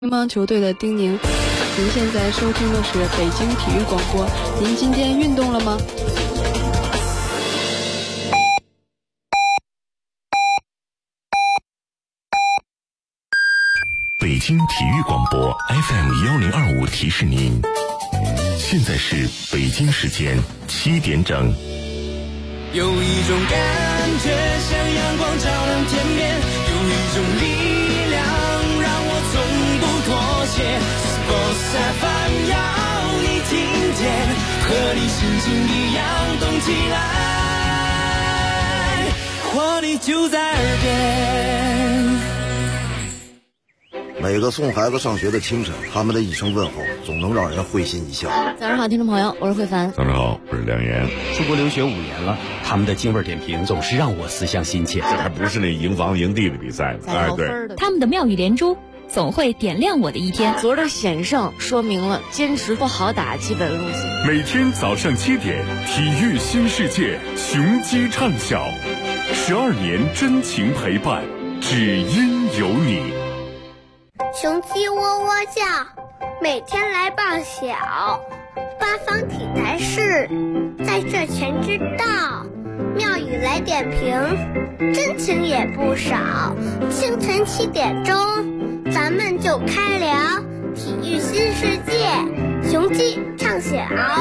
乒乓球队的丁宁，您现在收听的是北京体育广播。您今天运动了吗？ 北京体育广播 FM1025提示您，现在是北京时间7点整。 有一种感觉像阳光照亮天边，有一种力量让我从不妥协。Sports FM 要你听见，和你心情一样动起来，活力就在耳边。 每个送孩子上学的清晨，他们的一声问候总能让人会心一笑。 早上好，听众朋友，我是慧凡。 早上好，我是梁岩。 出国留学5年了，他们的京味点评总是让我思乡心切。 这还不是那赢房赢地的比赛呢？ 哎，对， 他们的妙语连珠总会点亮我的一天。 昨儿的险胜说明了坚持不好打基本路线。 每天早上7点，体育新世界，雄鸡唱晓，12年真情陪伴，只因有你。 雄鸡喔喔叫，每天来报晓。八方体坛事，在这全知道。妙语来点评，真情也不少。清晨7点钟，咱们就开聊体育新世界，雄鸡唱晓。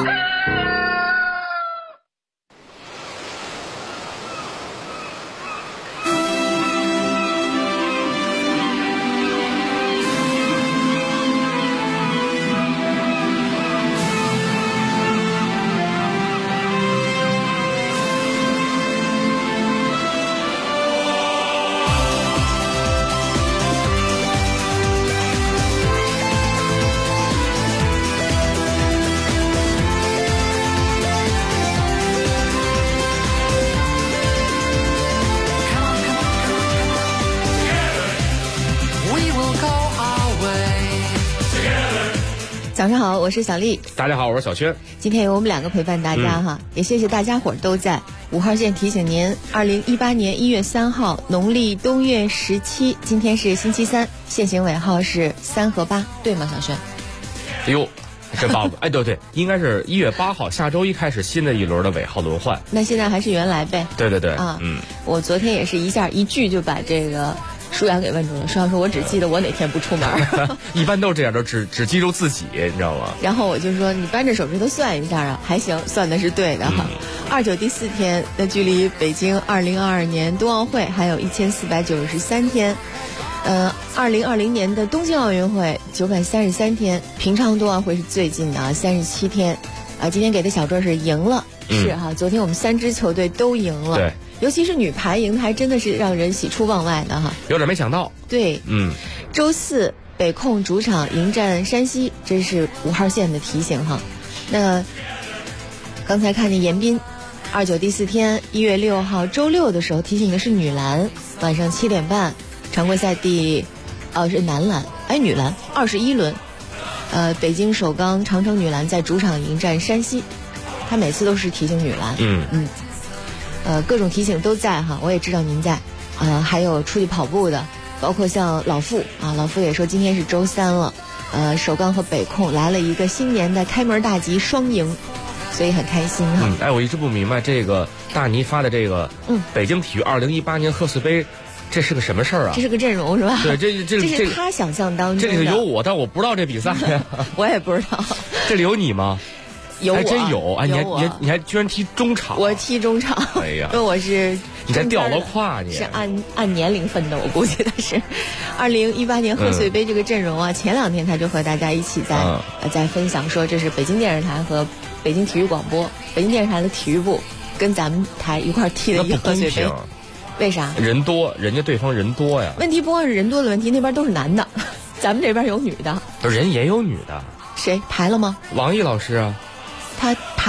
早上好，我是小丽。 大家好，我是小轩。 今天由我们2个陪伴大家哈，也谢谢大家伙都在。5号线提醒您，2018年1月3号，农历冬月17，今天是星期三，限行尾号是3和8，对吗，小轩？ 哎呦，这棒！哎，对，应该是1月8号，下周一开始新的一轮的尾号轮换。 那现在还是原来呗？ 对啊，我昨天也是一句就把这个舒阳给问住了。舒阳说：“我只记得我哪天不出门。” 一般都是这样，都只记住自己，你知道吗？ 然后我就说：“你扳着手指头算一下啊，还行，算的是对的哈。29第4天，那距离北京2022年冬奥会还有1493天。2020年的东京奥运会933天，平昌冬奥会是最近的啊，37天。今天给的小周是赢了，是哈。昨天我们3支球队都赢了， 对， 尤其是女排赢的还真的是让人喜出望外的哈， 有点没想到。 对，周4北控主场迎战山西，这是5号线的提醒哈。那刚才看见严彬，29第4天1月6号周6的时候提醒的是女篮，晚上7点半。常规赛是男篮，女篮21轮，北京首钢长城女篮在主场迎战山西，他每次都是提醒女篮，各种提醒都在哈，我也知道您在，还有出去跑步的，包括像老傅啊，老傅也说今天是周3了，首钢和北控来了一个新年的开门大吉双赢，所以很开心哈。 我一直不明白这个大尼发的这个，北京体育2018年贺岁杯。这是个什么事儿啊？ 这是个阵容是吧？ 对，这是他想象当中的。 这里头有我，但我不知道这比赛呀。 我也不知道。 这里有你吗？ 有我， 还真有。哎，你还居然踢中场？ 我踢中场。 哎呀， 因为我是你还掉了胯，你是按年龄分的，我估计的是。2018年贺岁杯这个阵容啊，前2天他就和大家一起在分享说，这是北京电视台和北京体育广播、北京电视台的体育部跟咱们台一块踢的一个贺岁杯。为啥？ 人多，人家对方人多呀。 问题不光是人多的问题，那边都是男的，咱们这边有女的。 人也有女的。 谁排了吗？ 王毅老师啊。 他排了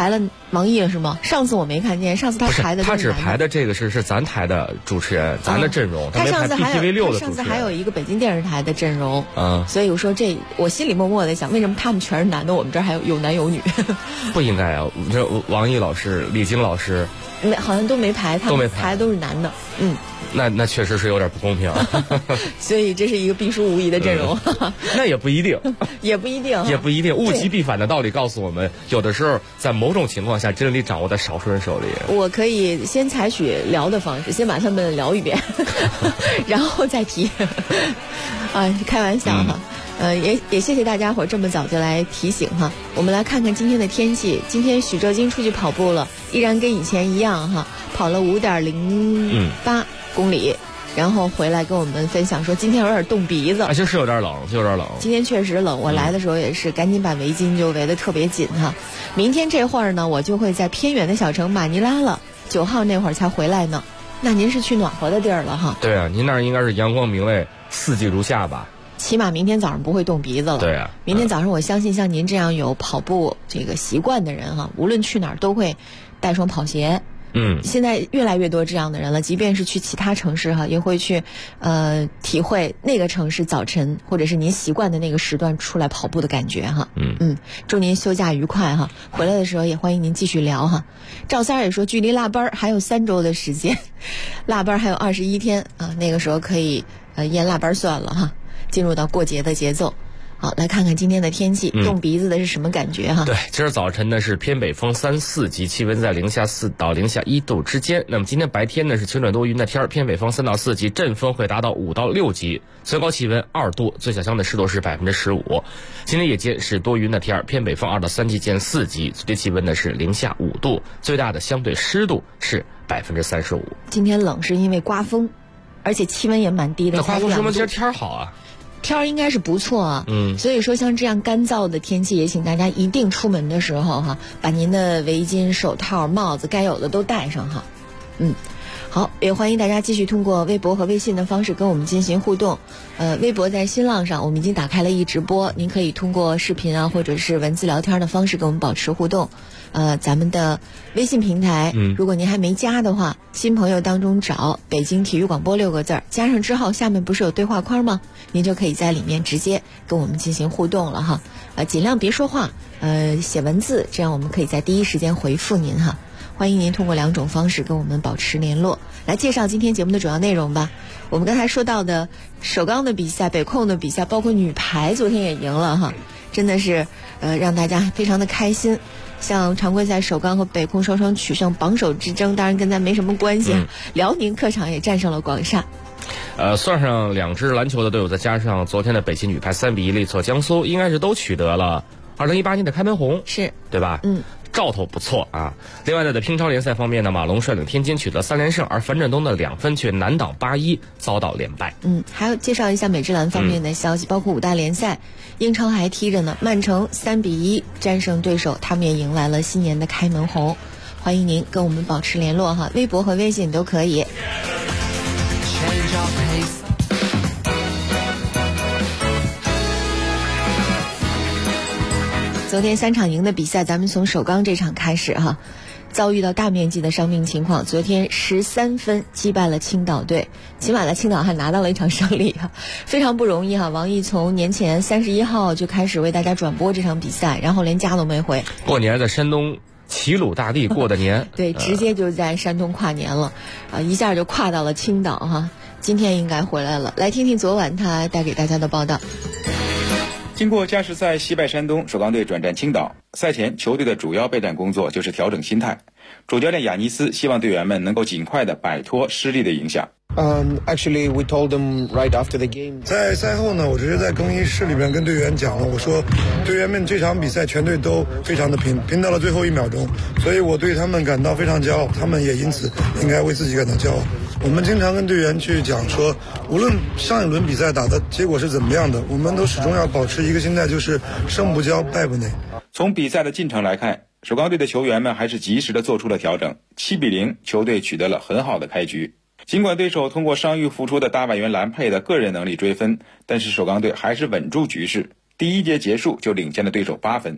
王毅了是吗？上次我没看见，上次他排的他只排的这个是咱台的主持人，咱的阵容， 他没排 PTV6 的主持人。 上次还有一个北京电视台的阵容，所以我说我心里默默的想，为什么他们全是男的，我们这儿还有男有女？ 不应该啊！这王毅老师、李菁老师， 好像都没排，他们排的都是男的， 那确实是有点不公平， 所以这是一个必输无疑的阵容。 那也不一定， 也不一定， 也不一定。物极必反的道理告诉我们，有的时候在某种情况下，真理掌握在少数人手里。 我可以先采取聊的方式，先把他们聊一遍，然后再提。开玩笑哈。也谢谢大家伙这么早就来提醒哈。我们来看看今天的天气。今天许哲金出去跑步了，依然跟以前一样哈，跑了5.08公里，然后回来跟我们分享说今天有点冻鼻子。 就是有点冷，今天确实冷，我来的时候也是赶紧把围巾就围得特别紧哈。明天这会儿呢，我就会在偏远的小城马尼拉了，9号那会儿才回来呢。那您是去暖和的地儿了哈？ 对啊，您那儿应该是阳光明媚，四季如夏吧？ 起码明天早上不会冻鼻子了。 对啊， 明天早上我相信像您这样有跑步这个习惯的人哈，无论去哪儿都会带双跑鞋。现在越来越多这样的人了，即便是去其他城市哈，也会去体会那个城市早晨或者是您习惯的那个时段出来跑步的感觉哈。祝您休假愉快哈，回来的时候也欢迎您继续聊哈。赵三也说距离腊八还有3周的时间，腊八还有21天啊，那个时候可以腌腊八蒜了哈，进入到过节的节奏。好，来看看今天的天气，冻鼻子的是什么感觉哈？ 对，今儿早晨呢是偏北风3、4级，气温在-4到-1度之间。那么今天白天呢是晴转多云的天，偏北风3到4级，阵风会达到5到6级，最高气温2度，最小相对湿度是15%。今天夜间是多云的天，偏北风2到3级见4级，最低气温呢是-5度，最大的相对湿度是35%。 今天冷是因为刮风，而且气温也蛮低的。 那刮风说明今儿天好啊。 天儿应该是不错啊，所以说像这样干燥的天气，也请大家一定出门的时候哈，把您的围巾、手套、帽子该有的都戴上哈。好，也欢迎大家继续通过微博和微信的方式跟我们进行互动。微博在新浪上我们已经打开了一直播，您可以通过视频啊或者是文字聊天的方式跟我们保持互动。咱们的微信平台，如果您还没加的话，新朋友当中找北京体育广播6个字，加上之后下面不是有对话框吗？您就可以在里面直接跟我们进行互动了哈。尽量别说话，写文字，这样我们可以在第一时间回复您哈。欢迎您通过2种方式跟我们保持联络。来介绍今天节目的主要内容吧。我们刚才说到的首钢的比赛、北控的比赛，包括女排昨天也赢了哈，真的是让大家非常的开心。像常规赛首钢和北控双双取胜，榜首之争当然跟咱没什么关系。辽宁客场也战胜了广厦。 算上2支篮球的队伍，再加上昨天的北汽女排3比1力挫江苏，应该是都取得了2018年的开门红， 是对吧？兆头不错啊。另外呢，在乒超联赛方面呢，马龙率领天津取得3连胜，而樊振东的2分却难挡8-1，遭到连败。 还有介绍一下美职篮方面的消息，包括5大联赛，英超还踢着呢。曼城3比1战胜对手，他们也迎来了新年的开门红。欢迎您跟我们保持联络哈，微博和微信都可以。昨天3场赢的比赛，咱们从首钢这场开始哈，遭遇到大面积的伤病情况，昨天13分击败了青岛队，起码在青岛还拿到了一场胜利哈，非常不容易哈。王毅从年前31号就开始为大家转播这场比赛，然后连家都没回， 过年在山东齐鲁大地过的年， 对，直接就在山东跨年了，一下就跨到了青岛哈。今天应该回来了，来听听昨晚他带给大家的报道。 经过加时赛惜败山东，首钢队转战青岛。赛前球队的主要备战工作就是调整心态，主教练雅尼斯希望队员们能够尽快的摆脱失利的影响。 Actually, we told them right after the game. 在赛后呢，我直接在更衣室里边跟队员讲了，我说队员们这场比赛全队都非常的拼到了最后1秒钟，所以我对他们感到非常骄傲，他们也因此应该为自己感到骄傲。我们经常跟队员去讲说，无论上一轮比赛打的结果是怎么样的，我们都始终要保持一个心态，就是胜不骄，败不馁。 从比赛的进程来看，首钢队的球员们还是及时的做出了调整，7比0，球队取得了很好的开局。尽管对手通过伤愈复出的大外援兰佩的个人能力追分，但是首钢队还是稳住局势，第1节结束就领先了对手8分。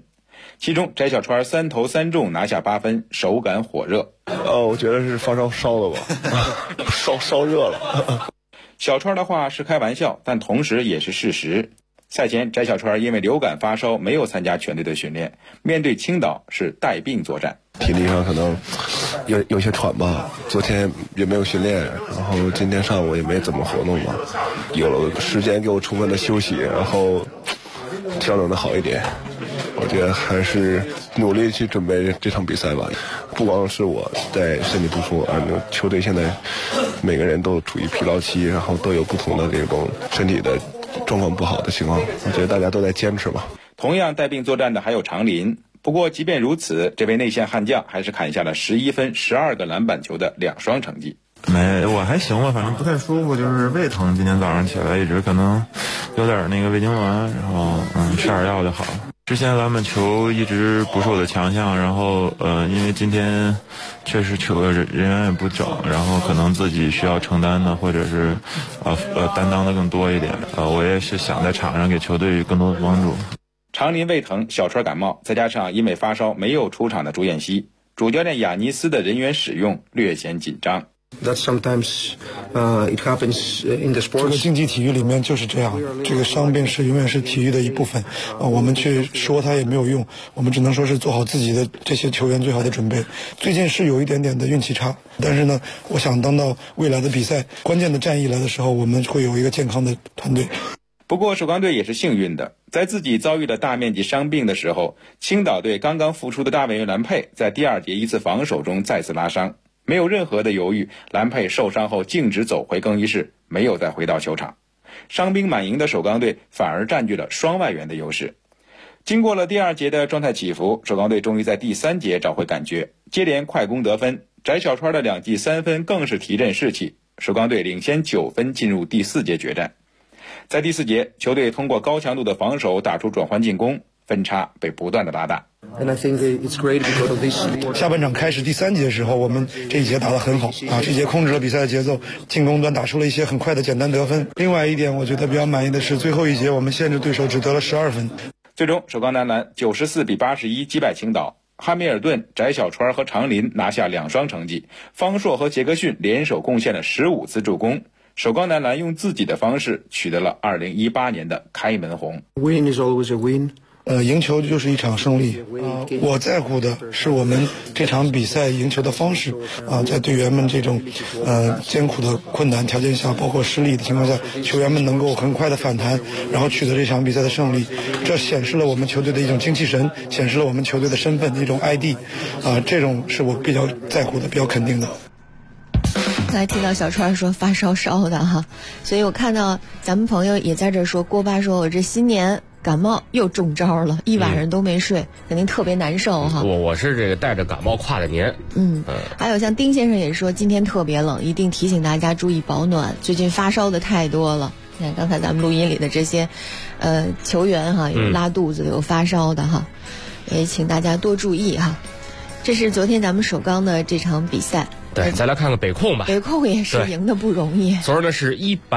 其中翟小川3投3中拿下8分，手感火热。 我觉得是发烧了吧，烧热了。 小川的话是开玩笑，但同时也是事实。赛前翟小川因为流感发烧没有参加全队的训练，面对青岛是带病作战。 体力上可能有些喘吧，昨天也没有训练，然后今天上午也没怎么活动吧，有了时间给我充分的休息，然后调整的好一点。我觉得还是努力去准备这场比赛吧。不光是我在身体不舒服，球队现在每个人都处于疲劳期，然后都有不同的这种身体的状况不好的情况。我觉得大家都在坚持吧。 同样带病作战的还有常林，不过即便如此，这位内线悍将还是砍下了11分、12个篮板球的2双成绩。 我还行吧，反正不太舒服，就是胃疼。今天早上起来一直可能有点那个胃痉挛，然后吃点药就好了。之前篮板球一直不是我的强项，然后因为今天确实人员也不整，然后可能自己需要承担的或者是担当的更多一点。我也是想在场上给球队更多的帮助。 常林胃疼，小川感冒，再加上因为发烧没有出场的朱彦西，主教练雅尼斯的人员使用略显紧张。 That sometimes it happens in the sports. 这个竞技体育里面就是这样，这个伤病是永远是体育的一部分。我们去说它也没有用，我们只能说是做好自己的这些球员最好的准备。最近是有一点点的运气差，但是呢，我想当到未来的比赛关键的战役来的时候，我们会有一个健康的团队。 不过首钢队也是幸运的，在自己遭遇了大面积伤病的时候，青岛队刚刚复出的大卫兰佩在第2节一次防守中再次拉伤。没有任何的犹豫，兰佩受伤后径直走回更衣室，没有再回到球场。伤兵满营的首钢队反而占据了双外援的优势。经过了第2节的状态起伏，首钢队终于在第3节找回感觉，接连快攻得分，翟小川的2记3分更是提振士气，首钢队领先9分进入第4节决战。在第4节，球队通过高强度的防守打出转换进攻，分差被不断的拉大。 And I think it's great because of this. 下半场开始第3节的时候，我们这一节打得很好这一节控制了比赛的节奏，进攻端打出了一些很快的简单得分。另外一点我觉得比较满意的是最后一节我们限制对手只得了12分。 最终首钢男篮94比81击败青岛，汉密尔顿、翟小川和常林拿下2双成绩，方硕和杰克逊联手贡献了15次助攻。首钢男篮用自己的方式取得了2018年的开门红。 Win is always a win. 赢球就是一场胜利。我在乎的是我们这场比赛赢球的方式在队员们这种艰苦的困难条件下，包括失利的情况下，球员们能够很快的反弹，然后取得这场比赛的胜利，这显示了我们球队的一种精气神，显示了我们球队的身份，一种 ID 这种是我比较在乎的，比较肯定的。 刚才听到小川说发烧的哈，所以我看到咱们朋友也在这说，郭爸说我这新年感冒又中招了，一晚上都没睡，肯定特别难受哈。 我是这个带着感冒跨的年。 还有像丁先生也说今天特别冷，一定提醒大家注意保暖，最近发烧的太多了。你看刚才咱们录音里的这些球员哈，有拉肚子有发烧的哈，也请大家多注意哈。这是昨天咱们首钢的这场比赛。 对，再来看看北控吧。 北控也是赢得不容易。 昨儿呢是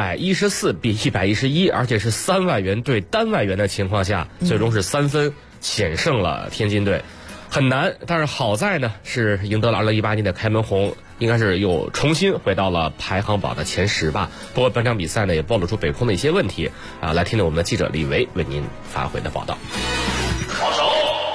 114比111，而且是3外援对单外援的情况下，最终是3分险胜了天津队，很难。但是好在呢是赢得了2018年的开门红，应该是又重新回到了排行榜的前10吧。不过本场比赛呢也暴露出北控的一些问题来听听我们的记者李维为您发回的报道。 好手。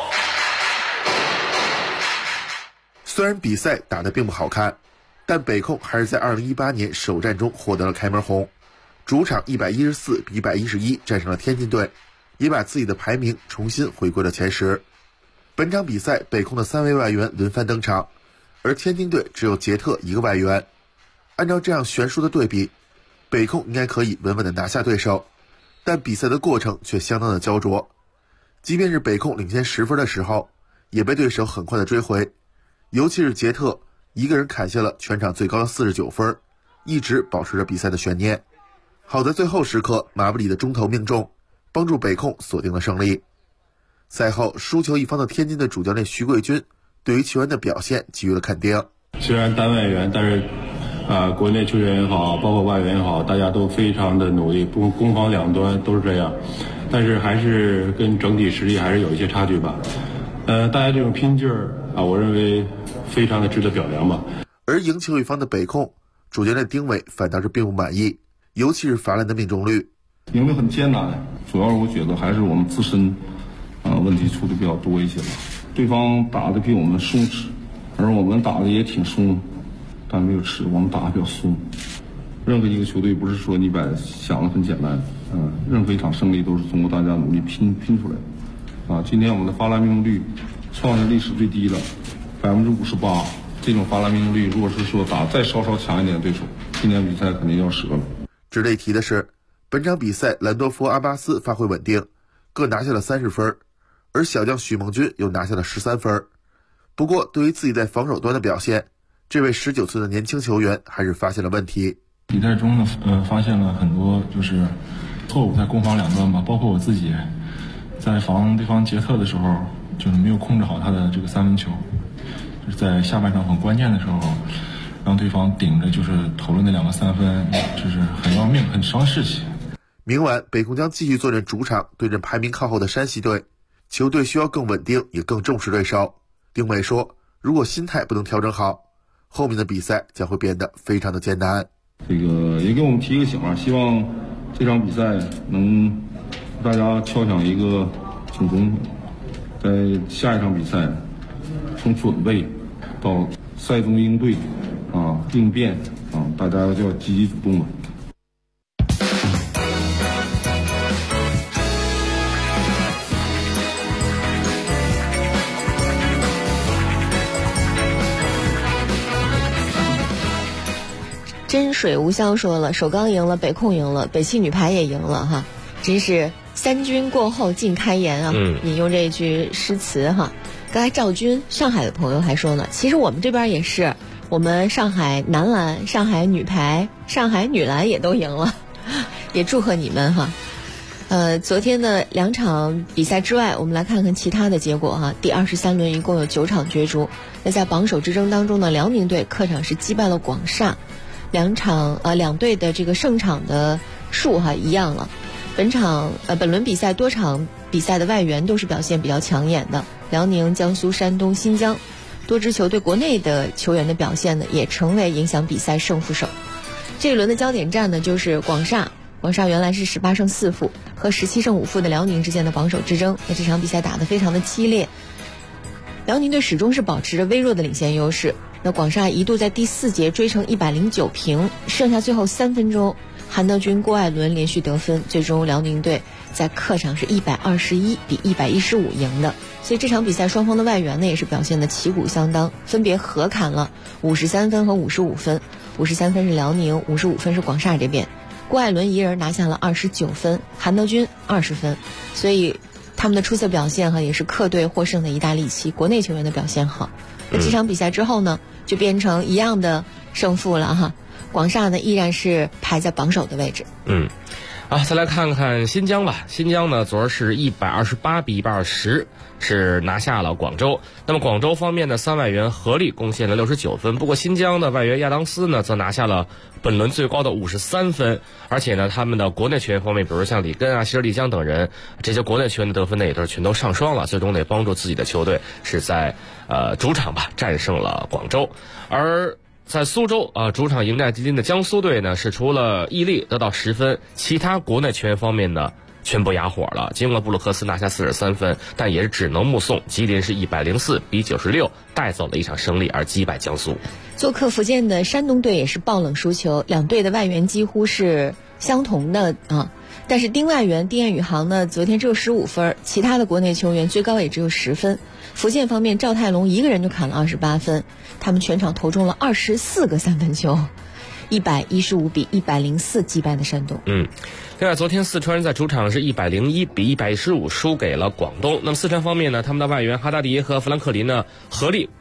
虽然比赛打得并不好看，但北控还是在2018年首战中获得了开门红，主场114比111战胜了天津队，也把自己的排名重新回归了前10。本场比赛北控的3位外援轮番登场，而天津队只有杰特1个外援。按照这样悬殊的对比，北控应该可以稳稳地拿下对手，但比赛的过程却相当的焦灼。即便是北控领先10分的时候，也被对手很快的追回，尤其是杰特一个人砍下了全场最高的49分，一直保持着比赛的悬念。好在最后时刻马布里的中投命中，帮助北控锁定了胜利。赛后输球一方的天津的主教练徐贵军对于球员的表现给予了肯定。 虽然单外援，但是国内球员也好，包括外援也好，大家都非常的努力，攻防两端都是这样，但是还是跟整体实力还是有一些差距吧。 大家这种拼劲儿啊，我认为非常的值得表扬吧。 而赢球一方的北控主教练丁伟反倒是并不满意，尤其是罚篮的命中率。 赢得很艰难，主要是我觉得还是我们自身问题出的比较多一些吧。对方打的比我们松弛，而我们打的也挺松，但没有吃，我们打的比较松。任何一个球队不是说你把想的很简单，任何一场胜利都是通过大家努力拼出来的。今天我们的罚篮命中率创下历史最低了，58%。这种罚篮命中率，如果是说打再稍强一点的对手，今天比赛肯定要折了。 值得一提的是，本场比赛兰多夫、阿巴斯发挥稳定，各拿下了30分，而小将许梦军又拿下了13分。不过，对于自己在防守端的表现，这位19岁的年轻球员还是发现了问题。 比赛中呢，发现了很多就是错误在攻防两端吧，包括我自己在防对方杰特的时候，就是没有控制好他的这个三分球，就是在下半场很关键的时候，让对方顶着就是投了那2个3分，就是很要命，很伤士气。 明晚北控将继续坐镇主场对阵排名靠后的山西队，球队需要更稳定，也更重视对手。丁伟说，如果心态不能调整好，后面的比赛将会变得非常的艰难。 这个也给我们提个醒啊，希望这场比赛能大家敲响一个警钟，在下一场比赛从准备到赛中应对应变大家就要积极主动了。 真水无香说了，首钢赢了，北控赢了，北汽女排也赢了哈，真是三军过后尽开颜啊！引用这句诗词哈。刚才赵军上海的朋友还说呢，其实我们这边也是，我们上海男篮、上海女排、上海女篮也都赢了，也祝贺你们哈。昨天的2场比赛之外，我们来看看其他的结果哈。第23轮一共有9场角逐，那在榜首之争当中呢，辽宁队客场是击败了广厦。两队的这个胜场的数一样了。本轮比赛多场比赛的外援都是表现比较抢眼的，辽宁、江苏、山东、新疆多支球队国内的球员的表现呢，也成为影响比赛胜负手。这一轮的焦点战呢，就是广厦原来是18胜4负和17胜5负的辽宁之间的榜首之争。那这场比赛打得非常的激烈，辽宁队始终是保持着微弱的领先优势。那广厦一度在第4节追成109平，剩下最后3分钟，韩德君、郭艾伦连续得分，最终辽宁队在客场是121比115赢的。所以这场比赛双方的外援呢也是表现得旗鼓相当，分别合砍了53分和55分，53分是辽宁，55分是广厦这边。郭艾伦一人拿下了29分，韩德君20分，所以他们的出色表现也是客队获胜的一大利器。国内球员的表现好，那这场比赛之后呢，就变成一样的胜负了哈。广厦呢依然是排在榜首的位置。 再来看看新疆吧。新疆呢昨儿是128比120是拿下了广州。那么广州方面的3外援合力贡献了69分，不过新疆的外援亚当斯呢则拿下了本轮最高的53分，而且呢他们的国内球员方面，比如像里根希尔丽江等人，这些国内球员的得分呢也都是全都上双了，最终得帮助自己的球队是在主场战胜了广州。而在苏州主场迎战吉林的江苏队呢，是除了伊利得到10分，其他国内球员方面呢全部哑火了。尽管布鲁克斯拿下43分，但也只能目送吉林是104比96带走了一场胜利而击败江苏。 做客福建的山东队也是爆冷输球，两队的外援几乎是相同的但是丁外援丁彦雨航呢昨天只有15分，其他的国内球员最高也只有10分。福建方面赵泰龙一个人就砍了28分，他们全场投中了24个3分球，115比104击败的山东。 另外昨天四川人在主场是101比115输给了广东。那么四川方面呢，他们的外援哈达迪和弗兰克林呢合力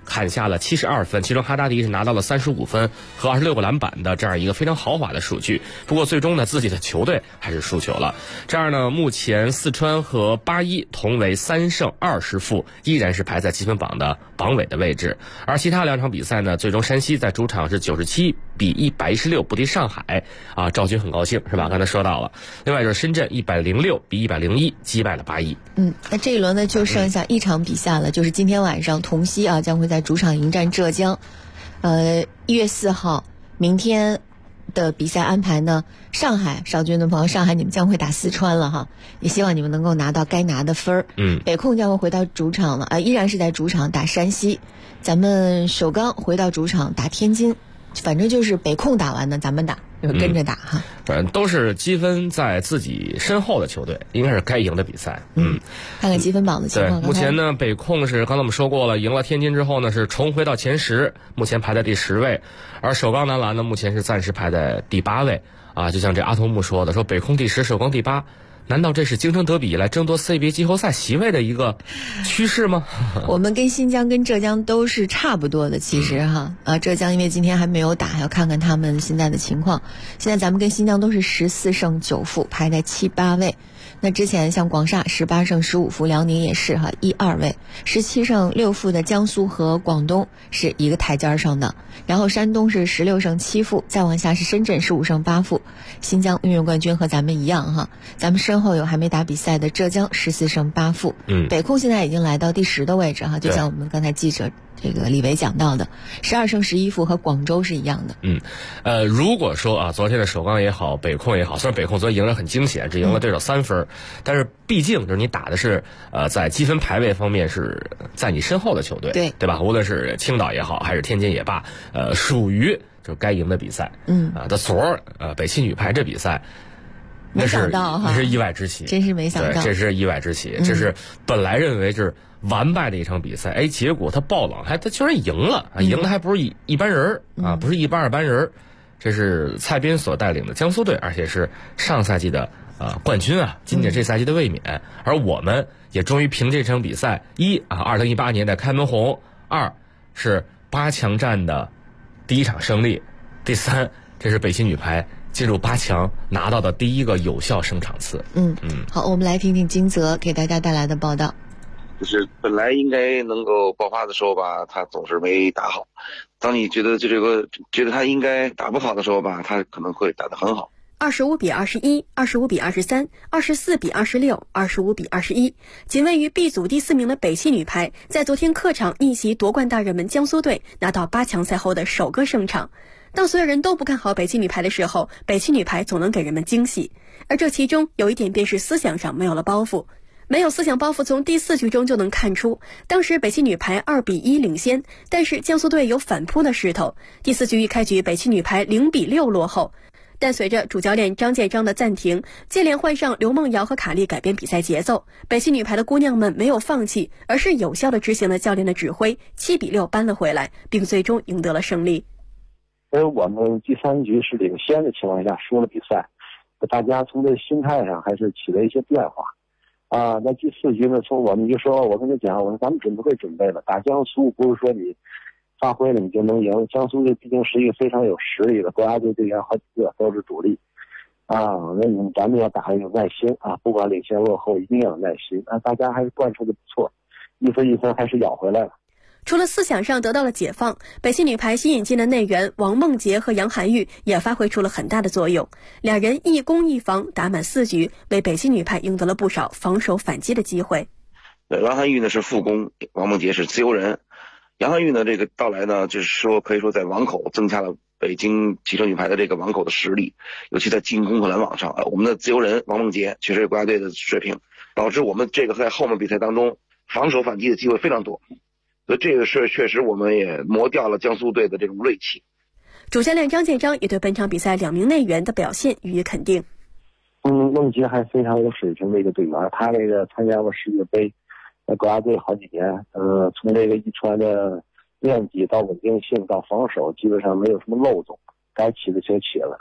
砍下了72分，其中哈达迪是拿到了35分和26个篮板的这样一个非常豪华的数据。不过最终呢，自己的球队还是输球了。这样呢，目前四川和81同为3胜20负，依然是排在积分榜的榜尾的位置。而其他2场比赛呢，最终山西在主场是97比116不敌上海啊，赵军很高兴是吧？刚才说到了。另外就是深圳106比101击败了81。 那这一轮呢就剩下一场比赛了，就是今天晚上同曦啊将会在主场迎战浙江。1月4号，明天的比赛安排呢，上海少军的朋友，上海你们将会打四川了哈，也希望你们能够拿到该拿的分儿。北控将会回到主场了依然是在主场打山西。咱们首钢回到主场打天津，反正就是北控打完呢，咱们打就跟着打哈。 反正都是积分在自己身后的球队，应该是该赢的比赛。 看看积分榜的情况。 对，目前呢，北控是刚才我们说过了，赢了天津之后呢，是重回到前10，目前排在第10位。而首钢男篮呢，目前是暂时排在第8位啊。就像这阿童木说的，说北控第10，首钢第8。难道这是京城德比以来争夺 CBA 季后赛席位的一个趋势吗？ 我们跟新疆跟浙江都是差不多的，其实哈浙江因为今天还没有打，要看看他们现在的情况。现在咱们跟新疆都是14胜9负，排在7、8位。那之前像广厦18胜15负，辽宁也是1、2位，17胜6负的江苏和广东是一个台阶上的，然后山东是16胜7负，再往下是深圳15胜8负，新疆运动冠军和咱们一样哈，咱们身后有还没打比赛的浙江14胜8负。北控现在已经来到第10的位置哈，就像我们刚才记者这个李维讲到的，12胜11负和广州是一样的。 如果说昨天的首钢也好，北控也好，虽然北控昨天赢得很惊险，只赢了对手3分，但是毕竟就是你打的是在积分排位方面是在你身后的球队，对吧？无论是青岛也好，还是天津也罢，属于就是该赢的比赛。那昨儿北汽女排这比赛。 没想到哈， 那是意外之喜， 真是没想到， 这是意外之喜，这是本来认为是完败的一场比赛，结果他爆冷，他居然赢了，赢的还不是一般人不是一般2班人，这是蔡斌所带领的江苏队，而且是上赛季的冠军今年这赛季的卫冕，而我们也终于凭这场比赛2018年的开门红，2是8强战的第1场胜利，第3这是北汽女排进入8强拿到的第一个有效胜场次。 好，我们来听听金泽给大家带来的报道。 就是本来应该能够爆发的时候吧，他总是没打好。当你觉得觉得他应该打不好的时候吧，他可能会打得很好。 25比21、25比23、24比26、25比21，仅位于 B 组第4名的北汽女排，在昨天客场逆袭夺冠大热门江苏队，拿到8强赛后的首个胜场。当所有人都不看好北汽女排的时候，北汽女排总能给人们惊喜。而这其中有一点便是思想上没有了包袱。没有思想包袱，从第4局中就能看出，当时北汽女排2比1领先，但是江苏队有反扑的势头。第4局一开局，北汽女排0比6落后，但随着主教练张建章的暂停，接连换上刘梦瑶和卡莉改变比赛节奏，北汽女排的姑娘们没有放弃，而是有效地执行了教练的指挥，7比6扳了回来，并最终赢得了胜利。 我们第3局是领先的情况下输了比赛，大家从这心态上还是起了一些变化。那第4局呢，我们就说，我跟他讲，我说咱们准备了，打江苏不是说你发挥了你就能赢，江苏队毕竟是一个非常有实力的国家队队员，好几个都是主力那咱们要打有耐心不管领先落后一定要有耐心大家还是贯彻的不错，一分一分还是咬回来了。 除了思想上得到了解放，北汽女排新引进的内援王梦洁和杨涵玉也发挥出了很大的作用，两人一攻一防打满4局，为北汽女排赢得了不少防守反击的机会。 王涵玉呢是副攻，王梦洁是自由人。杨涵玉呢这个到来呢，就是说可以说在网口增加了北京汽车女排的这个网口的实力，尤其在进攻和拦网上我们的自由人王梦洁确实有国家队的水平，导致我们这个在后面比赛当中防守反击的机会非常多。所以这个是确实我们也磨掉了江苏队的这种锐气。 主教练张建章也对本场比赛2名内援的表现予以肯定。 梦洁还非常有水平的一个队员，他这个参加过世界杯国家队好几年从这个一传的面积到稳定性到防守基本上没有什么漏洞，该起的就起了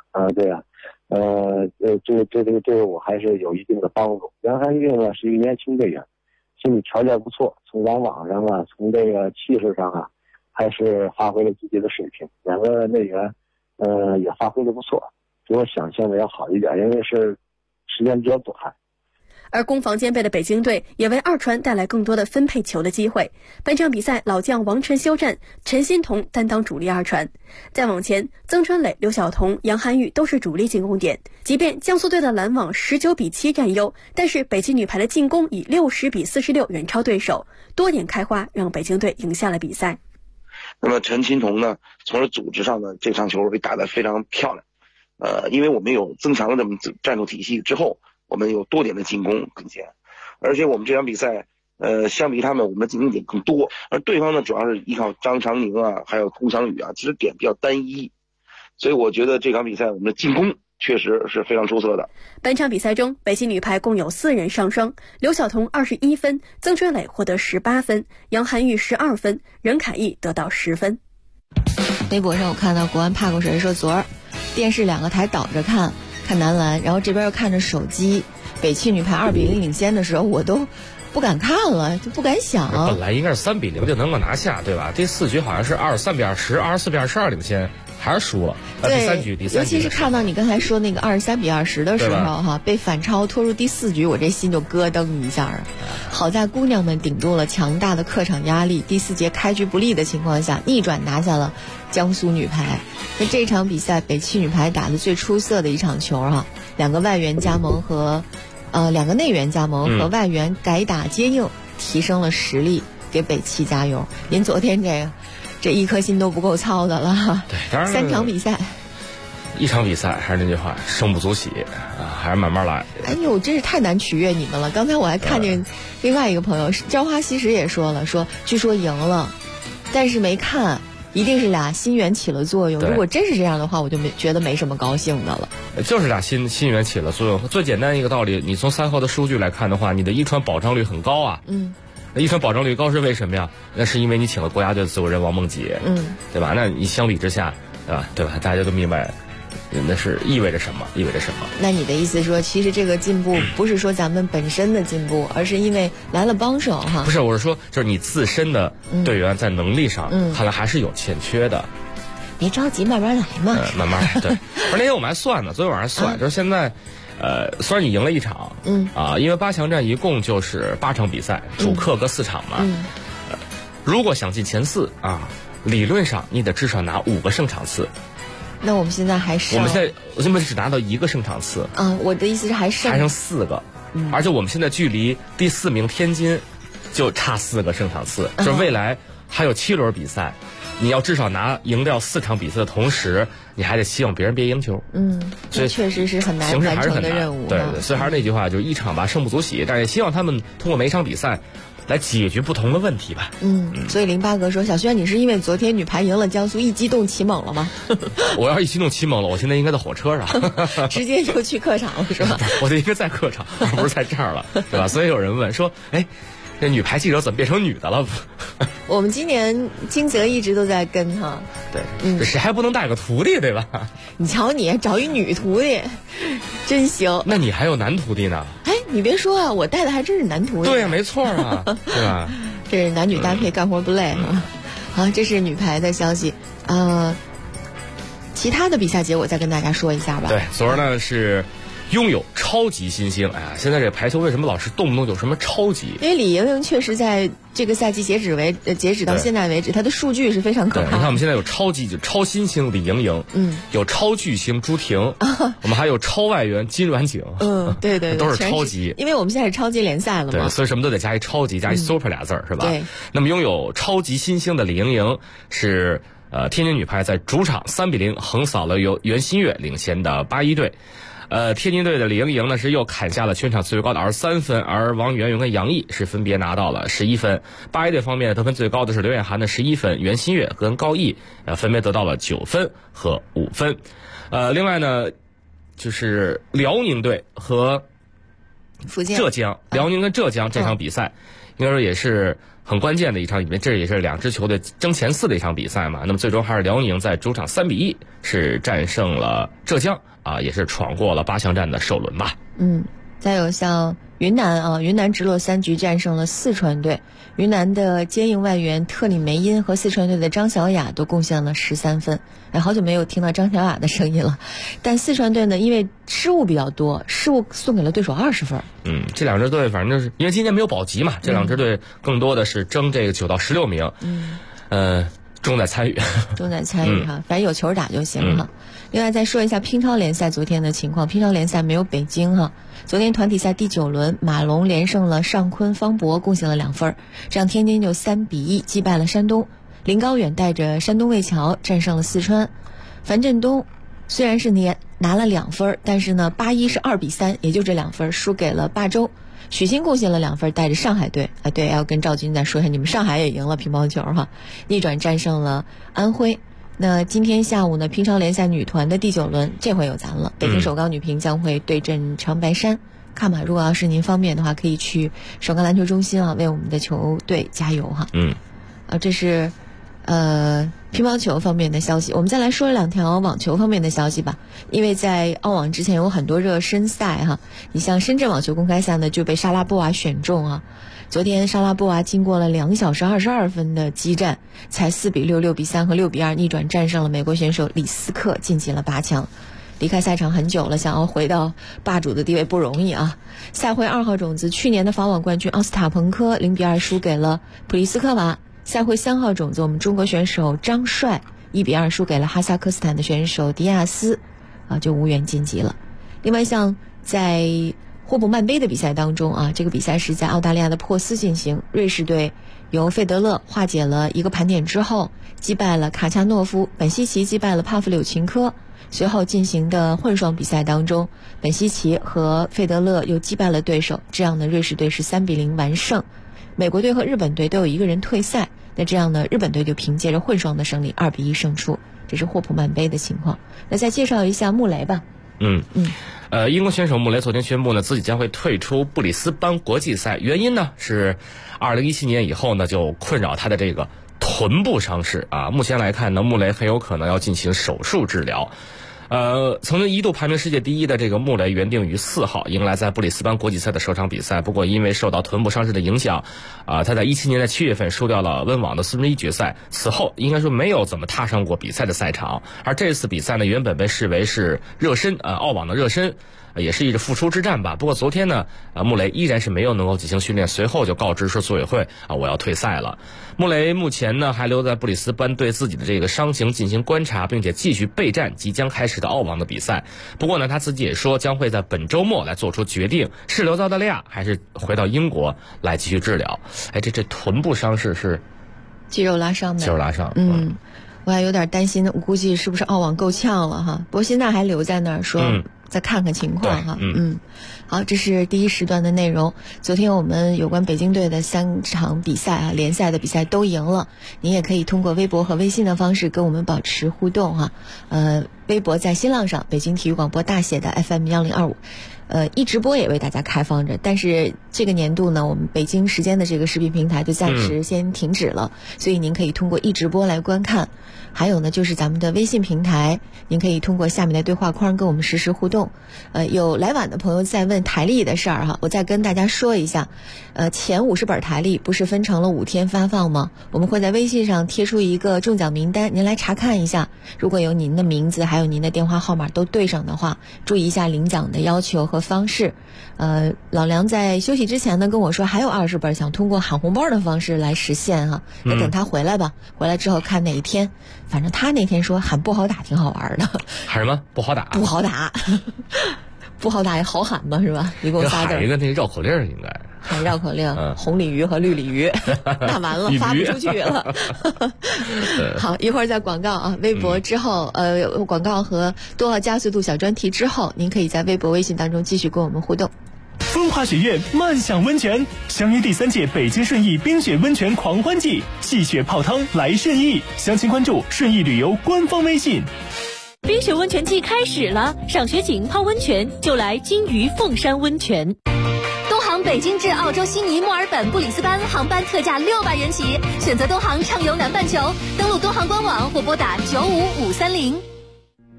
这个我还是有一定的帮助。杨涵玉呢是一个年轻队员，心理条件不错，从拦网上从这个气势上还是发挥了自己的水平，两个内援也发挥的不错，比我想象的要好一点，因为是时间比较短。 而攻防兼备的北京队也为二传带来更多的分配球的机会。本场比赛老将王晨休战，陈欣桐担当主力二传。再往前，曾春磊、刘晓彤、杨涵玉都是主力进攻点。即便江苏队的拦网19-7占优，但是北京女排的进攻以60-46远超对手，多点开花让北京队赢下了比赛。 那么陈欣桐呢，从组织上呢，这场球被打得非常漂亮。因为我们有增强了这么战术体系之后，我们有多点的进攻更前，而且我们这场比赛，相比他们，我们的进攻点更多，而对方呢，主要是依靠张常宁啊，还有龚翔宇啊，其实点比较单一，所以我觉得这场比赛我们的进攻确实是非常出色的。 本场比赛中，北京女排共有4人上双，刘晓彤21分，曾春磊获得18分，杨涵玉12分，任凯毅得到10分。 微博上我看到国安怕过谁说，昨儿电视2个台倒着看男篮，然后这边又看着手机，北汽女排2-0领先的时候，我都不敢看了，就不敢想。 本来应该是3-0就能够拿下，对吧？第4局好像是23-20、24-22领先，还是输了。 对， 第三局尤其是看到你刚才说那个23-20的时候哈，被反超拖入第4局，我这心就咯噔一下。好在姑娘们顶住了强大的客场压力，第4节开局不利的情况下，逆转拿下了江苏女排。那这场比赛，北汽女排打得最出色的一场球哈，2个外援加盟和2个内援加盟和外援改打接应，提升了实力，给北汽加油。您昨天这一颗心都不够操的了。 对，当然 3场比赛， 一场比赛还是那句话，胜不足喜啊，还是慢慢来。 哎呦，真是太难取悦你们了。刚才我还看见另外一个朋友朝花夕拾也说了，说据说赢了，但是没看，一定是俩心源起了作用。如果真是这样的话，我就觉得没什么高兴的了。 就是俩心源起了作用。最简单一个道理，你从赛后的数据来看的话，你的一传保障率很高啊。那一传保障率高是为什么呀？那是因为你请了国家队的自由人王梦洁，对吧？那你相比之下，对吧？大家都明白，那是意味着什么？ 那你的意思说，其实这个进步不是说咱们本身的进步，而是因为来了帮手哈？ 不是，我是说，就是你自身的队员在能力上，看来还是有欠缺的。 别着急，慢慢来嘛。 慢慢来。对。而那天我们还算呢，昨天晚上算，就是现在。虽然你赢了1场，因为8强战一共就是8场比赛，主客各4场嘛。如果想进前4啊，理论上你得至少拿5个胜场次。 那我们现在还剩， 我们现在只拿到1个胜场次。 我的意思是还剩 4个，而且我们现在距离第4名天津就差4个胜场次，就是未来还有7轮比赛。你要至少赢掉4场比赛的同时，你还得希望别人别赢球。 所以确实是很难完成的任务。 对，所以还是那句话，就是一场吧胜不足喜，但是也希望他们通过每一场比赛来解决不同的问题吧。 所以08哥说，小轩，你是因为昨天女排赢了江苏一激动起猛了吗？ 我要是一激动起猛了，我现在应该在火车上， 直接就去客场了是吧？ 我就应该在客场，不是在这儿了，对吧？所以有人问说，哎。这女排记者怎么变成女的了？ 我们今年金泽一直都在跟哈， 对，谁还不能带个徒弟对吧？ 你瞧你找一女徒弟，真行。 那你还有男徒弟呢？ 哎，你别说啊，我带的还真是男徒弟。 对呀，没错啊，对吧？ 这是男女搭配，干活不累啊。好，这是女排的消息。其他的比赛结果再跟大家说一下吧。 对，昨儿呢是。拥有超级新星，哎呀，现在这排球为什么老是动不动有什么超级？ 因为李盈莹确实在这个赛季截止到现在为止，她的数据是非常可怕的。 你看我们现在有超新星李盈莹，有超巨星朱婷，我们还有超外援金阮景， 对， 都是超级。 因为我们现在是超级联赛了嘛， 对，所以什么都得加一超级，加一 super 俩字儿，是吧？ 对。 那么拥有超级新星的李盈莹是天津女排在主场3-0横扫了由袁心玥领衔的81队。天津队的李盈莹呢是又砍下了全场最高的23分，而王媛媛跟杨毅是分别拿到了11分。81队方面得分最高的是刘晏涵的11分，袁心玥跟高毅分别得到了9分和5分。另外呢，就是辽宁队和浙江，辽宁跟浙江这场比赛，应该说也是很关键的一场，因为这也是2支球队争前4的一场比赛嘛。那么最终还是辽宁在主场3-1是战胜了浙江。也是闯过了8强战的首轮吧。 再有像云南直落3局战胜了四川队。云南的接应外援特里梅因和四川队的张小雅都贡献了13分。好久没有听到张小雅的声音了。但四川队呢，因为失误比较多，失误送给了对手20分。 这两支队反正就是因为今年没有保级嘛，这两支队更多的是争这个9到16名。重在参与哈，反正有球打就行哈。另外再说一下乒超联赛昨天的情况，乒超联赛没有北京哈。昨天团体赛第9轮，马龙连胜了上昆方博，贡献了2分，这样天津就3-1击败了山东。林高远带着山东魏桥战胜了四川。樊振东虽然是拿了2分，但是呢8-1是2-3，也就这2分输给了霸州。许昕贡献了2分，带着上海队对，要跟赵军再说一下，你们上海也赢了乒乓球哈，逆转战胜了安徽。那今天下午呢，乒超联赛女团的第9轮，这回有咱了，北京首钢女乒将会对阵长白山。看吧，如果要是您方便的话，可以去首钢篮球中心为我们的球队加油哈。这是乒乓球方面的消息。我们再来说2条网球方面的消息吧。因为在澳网之前有很多热身赛哈，你像深圳网球公开赛呢就被莎拉波娃选中啊。昨天莎拉波娃经过了2小时22分的激战，才4-6、6-3和6-2逆转战胜了美国选手李斯克，晋级了8强。离开赛场很久了，想要回到霸主的地位不容易啊。赛会2号种子去年的法网冠军奥斯塔彭科0-2输给了普利斯科娃。赛会3号种子我们中国选手张帅1-2输给了哈萨克斯坦的选手迪亚斯就无缘晋级了。另外像在霍普曼杯的比赛当中这个比赛是在澳大利亚的珀斯进行，瑞士队由费德勒化解了一个盘点之后击败了卡恰诺夫，本西奇击败了帕夫柳琴科。随后进行的混双比赛当中，本西奇和费德勒又击败了对手，这样的瑞士队是3-0完胜。美国队和日本队都有一个人退赛，那这样呢，日本队就凭借着混双的胜利2-1胜出。这是霍普曼杯的情况。那再介绍一下穆雷吧。 英国选手穆雷昨天宣布呢，自己将会退出布里斯班国际赛，原因呢是2017年以后呢就困扰他的这个臀部伤势目前来看呢，穆雷很有可能要进行手术治疗。曾经一度排名世界第1的这个穆雷原定于4号迎来在布里斯班国际赛的首场比赛，不过因为受到臀部伤势的影响他在17年的7月份输掉了温网的4分之1决赛，此后应该说没有怎么踏上过比赛的赛场。而这次比赛呢，原本被视为是热身澳网的热身，也是一个复出之战吧。不过昨天呢穆雷依然是没有能够进行训练，随后就告知说组委会我要退赛了。穆雷目前呢还留在布里斯班，对自己的这个伤情进行观察，并且继续备战即将开始的澳网的比赛。不过呢他自己也说将会在本周末来做出决定，是留在澳大利亚还是回到英国来继续治疗。这臀部伤势是肌肉拉伤的。 肌肉拉伤。 我还有点担心，我估计是不是澳网够呛了哈。不过现在还留在那儿说再看看情况哈。好，这是第一时段的内容。昨天我们有关北京队的3场比赛联赛的比赛都赢了。您也可以通过微博和微信的方式跟我们保持互动哈。微博在新浪上北京体育广播大写的 FM1025。一直播也为大家开放着，但是这个年度呢，我们北京时间的这个视频平台就暂时先停止了，所以您可以通过一直播来观看。还有呢，就是咱们的微信平台，您可以通过下面的对话框跟我们实时互动。有来晚的朋友在问台历的事儿哈，我再跟大家说一下。前50本台历不是分成了5天发放吗？我们会在微信上贴出一个中奖名单，您来查看一下。如果有您的名字还有您的电话号码都对上的话，注意一下领奖的要求和方式。老梁在休息之前呢跟我说还有20本想通过喊红包的方式来实现哈。那等他回来吧，回来之后看哪一天，反正他那天说喊不好打挺好玩的。 喊什么？不好打？ 不好打。不好打也好喊嘛，是吧？一共仨字。 喊一个那绕口令应该。 喊绕口令，红鲤鱼和绿鲤鱼，那完了发不出去了。好，一会儿在广告微博之后，广告和多号加速度小专题之后，您可以在微博、微信当中继续跟我们互动。 风华雪苑漫享温泉，相约第3届北京顺义冰雪温泉狂欢季，戏雪泡汤来顺义，详情关注顺义旅游官方微信。 冰雪温泉季开始了，赏雪景、泡温泉就来金鱼凤山温泉。东航北京至澳洲悉尼、墨尔本、布里斯班航班特价600元起，选择东航畅游南半球，登录东航官网或拨打95530。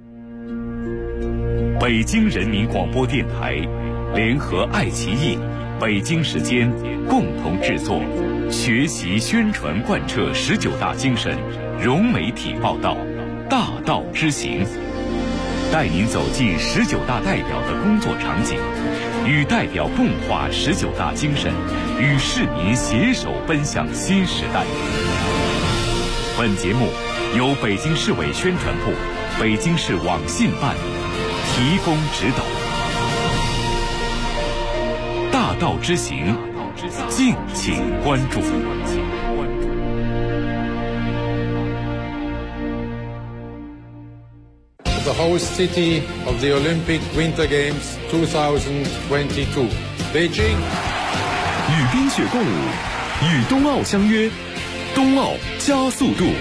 北京人民广播电台联合爱奇艺、 北京时间共同制作，学习宣传贯彻19大精神，融媒体报道，大道之行，带您走进19大代表的工作场景，与代表共话19大精神，与市民携手奔向新时代。本节目由北京市委宣传部、北京市网信办提供指导。大道之行，敬请关注。 The host city of the Olympic Winter Games 2022, Beijing。 与冰雪共舞，与冬奥相约，冬奥加速度。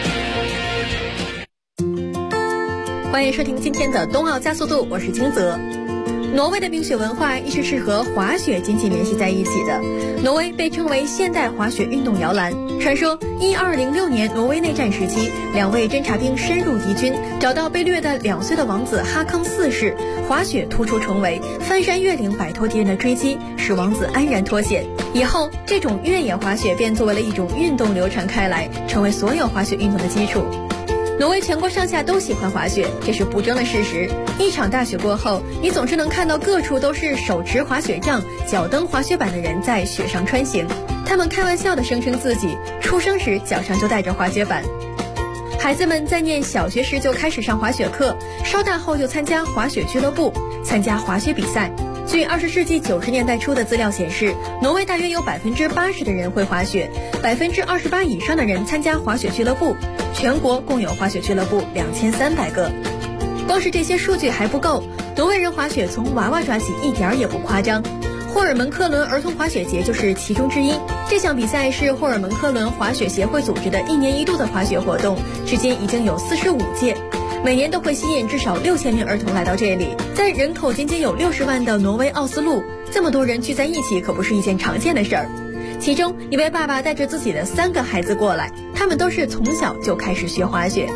欢迎收听今天的冬奥加速度，我是金泽。挪威的冰雪文化一直是和滑雪紧紧联系在一起的。挪威被称为现代滑雪运动摇篮。传说1206年挪威内战时期，2位侦察兵深入敌军，找到被掠的2岁的王子哈康4世，滑雪突出重围，翻山越岭摆脱敌人的追击，使王子安然脱险。以后这种越野滑雪便作为了一种运动流传开来，成为所有滑雪运动的基础。挪威全国上下都喜欢滑雪，这是不争的事实。一场大雪过后，你总是能看到各处都是手持滑雪杖、脚蹬滑雪板的人在雪上穿行。他们开玩笑地声称自己出生时脚上就带着滑雪板。孩子们在念小学时就开始上滑雪课，稍大后就参加滑雪俱乐部，参加滑雪比赛。据20世纪90年代初的资料显示，挪威大约有80%的人会滑雪，28%以上的人参加滑雪俱乐部。全国共有滑雪俱乐部2300个。光是这些数据还不够，挪威人滑雪从娃娃抓起一点也不夸张。霍尔门克伦儿童滑雪节就是其中之一。这项比赛是霍尔门克伦滑雪协会组织的1年1度的滑雪活动，至今已经有45届，每年都会吸引至少6000名儿童来到这里。在人口仅仅有60万的挪威奥斯陆，这么多人聚在一起可不是一件常见的事儿。其中一位爸爸带着自己的3个孩子过来，他们都是从小就开始学滑雪。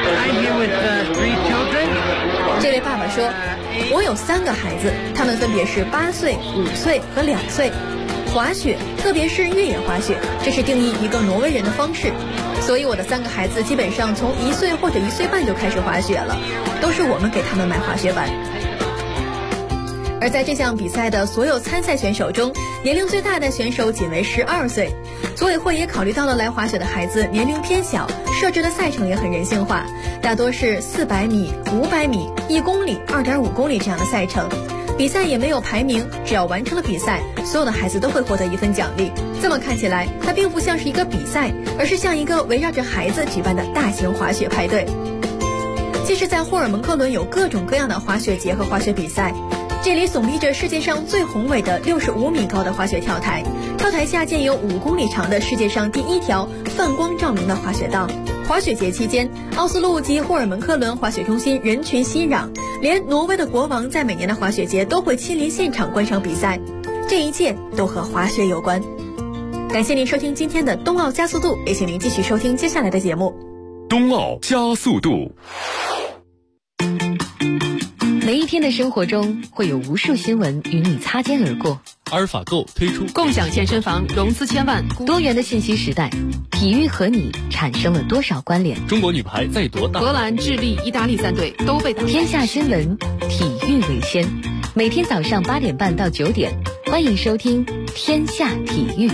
这位爸爸说，我有3个孩子，他们分别是8岁、5岁和2岁。滑雪，特别是越野滑雪，这是定义一个挪威人的方式。所以我的3个孩子基本上从1岁或者1岁半就开始滑雪了，都是我们给他们买滑雪板。而在这项比赛的所有参赛选手中，年龄最大的选手仅为12岁。组委会也考虑到了来滑雪的孩子年龄偏小，设置的赛程也很人性化，大多是400米、500米、1公里、2.5公里这样的赛程。比赛也没有排名，只要完成了比赛，所有的孩子都会获得一份奖励。这么看起来，它并不像是一个比赛，而是像一个围绕着孩子举办的大型滑雪派对。即使在霍尔蒙克伦有各种各样的滑雪节和滑雪比赛，这里耸立着世界上最宏伟的65米高的滑雪跳台，跳台下建有5公里长的世界上第1条泛光照明的滑雪道。滑雪节期间，奥斯陆及霍尔蒙克伦滑雪中心人群熙攘，连挪威的国王在每年的滑雪节都会亲临现场观赏比赛，这一切都和滑雪有关。感谢您收听今天的冬奥加速度，也请您继续收听接下来的节目。 冬奥加速度。 每一天的生活中会有无数新闻与你擦肩而过。 阿尔法购推出共享健身房，融资1000万。 多元的信息时代，体育和你产生了多少关联？ 中国女排在夺大， 荷兰、智利、意大利3队都被打。 天下新闻，体育为先。每天早上8点半到9点，欢迎收听天下体育。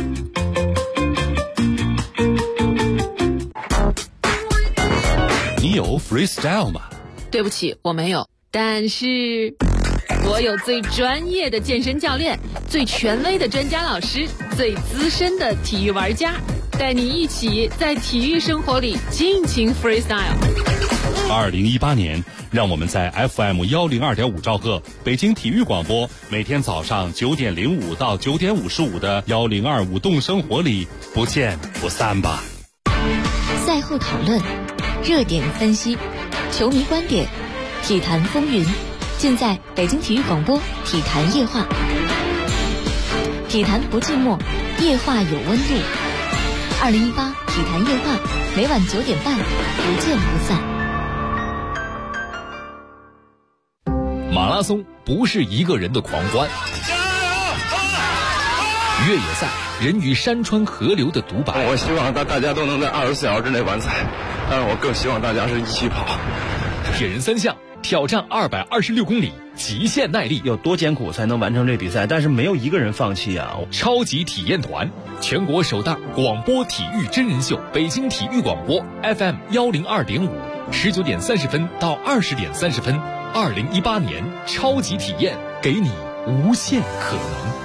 你有 freestyle 吗？ 对不起，我没有。但是我有最专业的健身教练，最权威的专家老师，最资深的体育玩家，带你一起在体育生活里尽情 freestyle。 2018年，让我们在 FM 102.5兆赫北京体育广播，每天早上9点05到9点55的102舞动生活里不见不散吧。 赛后讨论，热点分析，球迷观点，体坛风云，尽在北京体育广播体坛夜话。体坛不寂寞，夜话有温度。2018体坛夜话，每晚9点半，不见不散。 马拉松不是一个人的狂欢， 越野赛，人与山川河流的独白。 我希望大家都能在24小时之内完赛，但是我更希望大家是一起跑。 铁人三项挑战226公里，极限耐力， 有多艰苦才能完成这比赛？但是没有一个人放弃啊！ 超级体验团，全国首档广播体育真人秀，北京体育广播 FM 102.5，19点30分到20点30分，2018年超级体验，给你无限可能。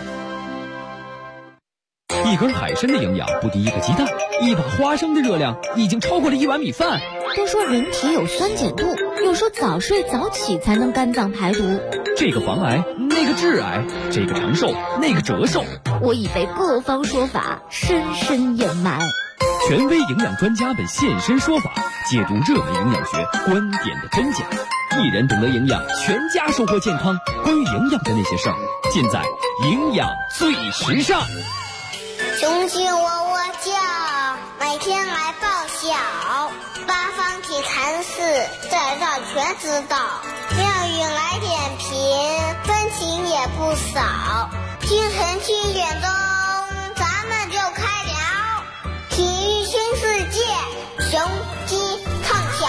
一根海参的营养不敌一个鸡蛋，一把花生的热量已经超过了1碗米饭。 都说人体有酸碱度，又说早睡早起才能肝脏排毒。 这个防癌，那个致癌，这个长寿，那个折寿。 我已被各方说法深深掩埋。 权威营养专家们现身说法，解读热门营养学观点的真假。一人懂得营养，全家收获健康。关于营养的那些事儿，尽在营养最时尚。 雄鸡喔喔叫，每天来报晓。八方体坛事，在这全知道。妙语来点评，分情也不少。清晨7点钟，咱们就开聊。体育新世界，雄鸡唱晓。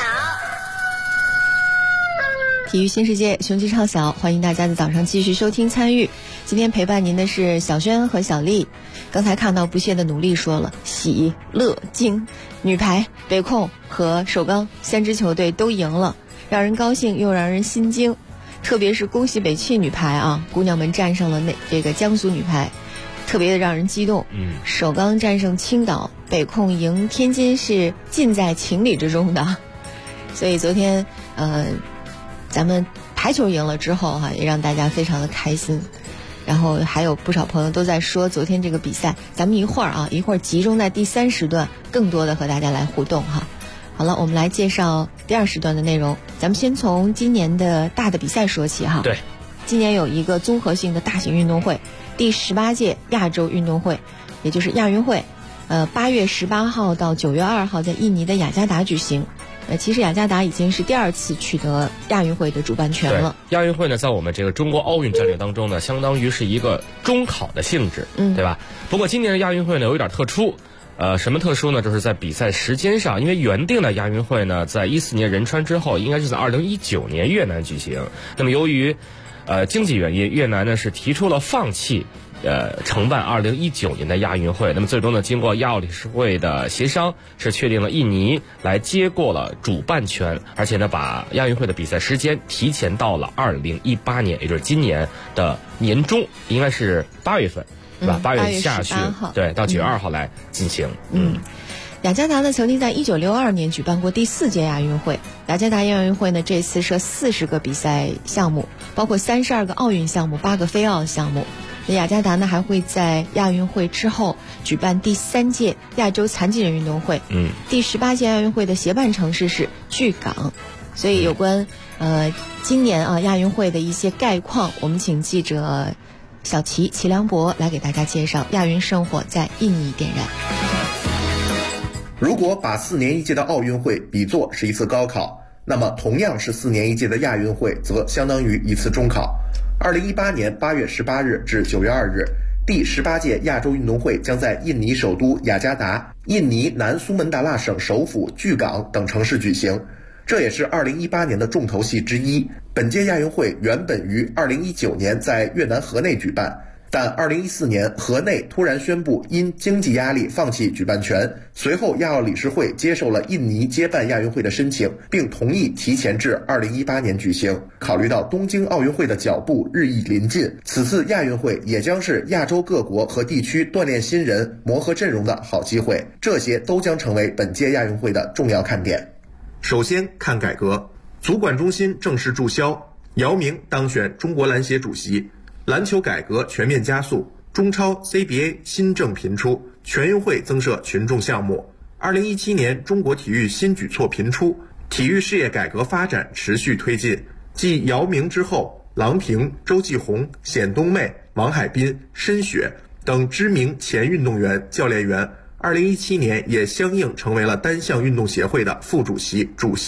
体育新世界，雄鸡唱晓，欢迎大家在早上继续收听参与。今天陪伴您的是小轩和小丽。刚才看到不懈的努力说了，喜乐金女排、北控和首钢3支球队都赢了，让人高兴又让人心惊。特别是恭喜北汽女排啊，姑娘们战胜了这个江苏女排，特别的让人激动。首钢战胜青岛，北控赢天津是近在情理之中的。所以昨天咱们排球赢了之后也让大家非常的开心。然后还有不少朋友都在说昨天这个比赛，咱们一会儿集中在第3时段更多的和大家来互动哈。好了，我们来介绍第2时段的内容。咱们先从今年的大的比赛说起哈。 对， 今年有一个综合性的大型运动会，第18届亚洲运动会，也就是亚运会，8月18号到9月2号在印尼的雅加达举行。其实雅加达已经是第2次取得亚运会的主办权了。 亚运会呢，在我们这个中国奥运战略当中呢，相当于是一个中考的性质，对吧？不过今年的亚运会呢有一点特殊，什么特殊呢？就是在比赛时间上，因为原定的亚运会呢，在14年仁川之后，应该是在2019年越南举行。那么由于经济原因，越南呢是提出了放弃承办2019年的亚运会。那么最终呢，经过亚奥理事会的协商，是确定了印尼来接过了主办权，而且呢把亚运会的比赛时间提前到了2018年，也就是今年的年中，应该是8月份，对吧？8月下旬，对，到9月2号来进行。 雅加达呢曾经在1962年举办过第4届亚运会。雅加达亚运会呢这次设40个比赛项目，包括32个奥运项目，8个非奥项目。雅加达呢还会在亚运会之后举办第3届亚洲残疾人运动会。第18届亚运会的协办城市是巨港。所以有关今年亚运会的一些概况，我们请记者小齐良博来给大家介绍亚运圣火在印尼点燃。 如果把4年1届的奥运会比作是一次高考，那么同样是4年1届的亚运会则相当于一次中考。2018年8月18日至9月2日，第18届亚洲运动会将在印尼首都雅加达、印尼南苏门答腊省首府巨港等城市举行，这也是2018年的重头戏之一。本届亚运会原本于2019年在越南河内举办，但2014年河内突然宣布因经济压力放弃举办权，随后亚奥理事会接受了印尼接办亚运会的申请，并同意提前至2018年举行。考虑到东京奥运会的脚步日益临近，此次亚运会也将是亚洲各国和地区锻炼新人、磨合阵容的好机会，这些都将成为本届亚运会的重要看点。首先看改革，足管中心正式注销，姚明当选中国篮协主席。篮球改革全面加速，中超 CBA 新政频出，全运会增设群众项目。2017年中国体育新举措频出，体育事业改革发展持续推进。继姚明之后，郎平、周继红、冼冬妹、王海滨、申雪等知名前运动员、教练员，2017年也相应成为了单项运动协会的副主席、主席。